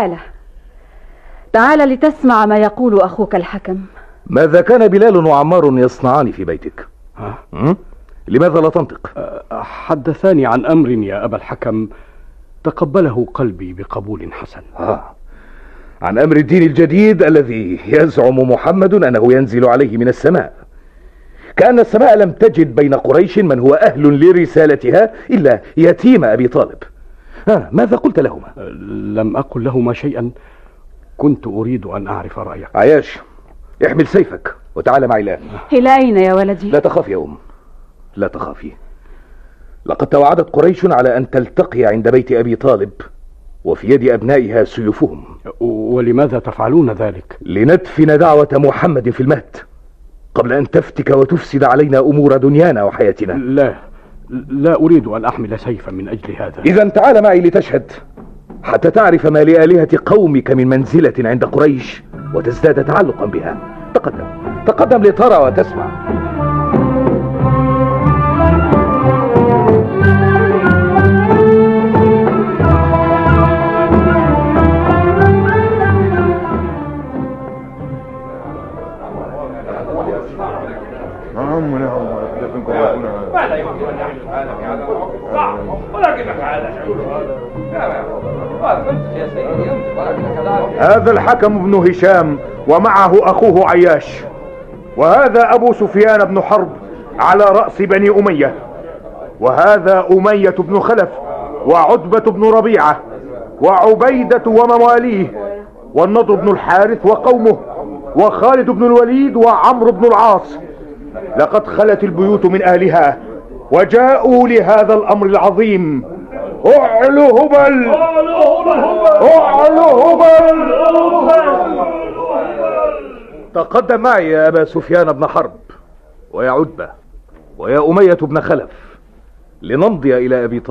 تعال لتسمع ما يقول أخوك الحكم. ماذا كان بلال وعمار يصنعان في بيتك؟ لماذا لا تنطق؟ حدثاني عن أمر يا أبا الحكم تقبله قلبي بقبول حسن. عن أمر الدين الجديد الذي يزعم محمد أنه ينزل عليه من السماء، كأن السماء لم تجد بين قريش من هو أهل لرسالتها إلا يتيم أبي طالب. ماذا قلت لهما؟ لم أقل لهما شيئا، كنت أريد أن أعرف رأيك. عياش، احمل سيفك وتعال معي الآن. إلى أين يا ولدي؟ لا تخافي يا أم، لا تخافي. لقد توعدت قريش على أن تلتقي عند بيت أبي طالب وفي يد أبنائها سيوفهم. ولماذا تفعلون ذلك؟ لندفن دعوة محمد في المهد قبل أن تفتك وتفسد علينا أمور دنيانا وحياتنا. لا أريد أن أحمل سيفا من أجل هذا. إذا تعال معي لتشهد، حتى تعرف ما لآلهة قومك من منزلة عند قريش وتزداد تعلقا بها. تقدم لترى وتسمع. هذا الحكم بن هشام ومعه أخوه عياش، وهذا أبو سفيان بن حرب على رأس بني أمية، وهذا أمية بن خلف وعتبة بن ربيعة وعبيدة ومواليه، والنضر بن الحارث وقومه، وخالد بن الوليد وعمرو بن العاص. لقد خلت البيوت من أهلها وجاءوا لهذا الأمر العظيم. اعلو هبل، اعلو هبل. تقدم معي يا أبا سفيان بن حرب ويا عتبة ويا أمية بن خلف لنمضي إلى أبي طالب.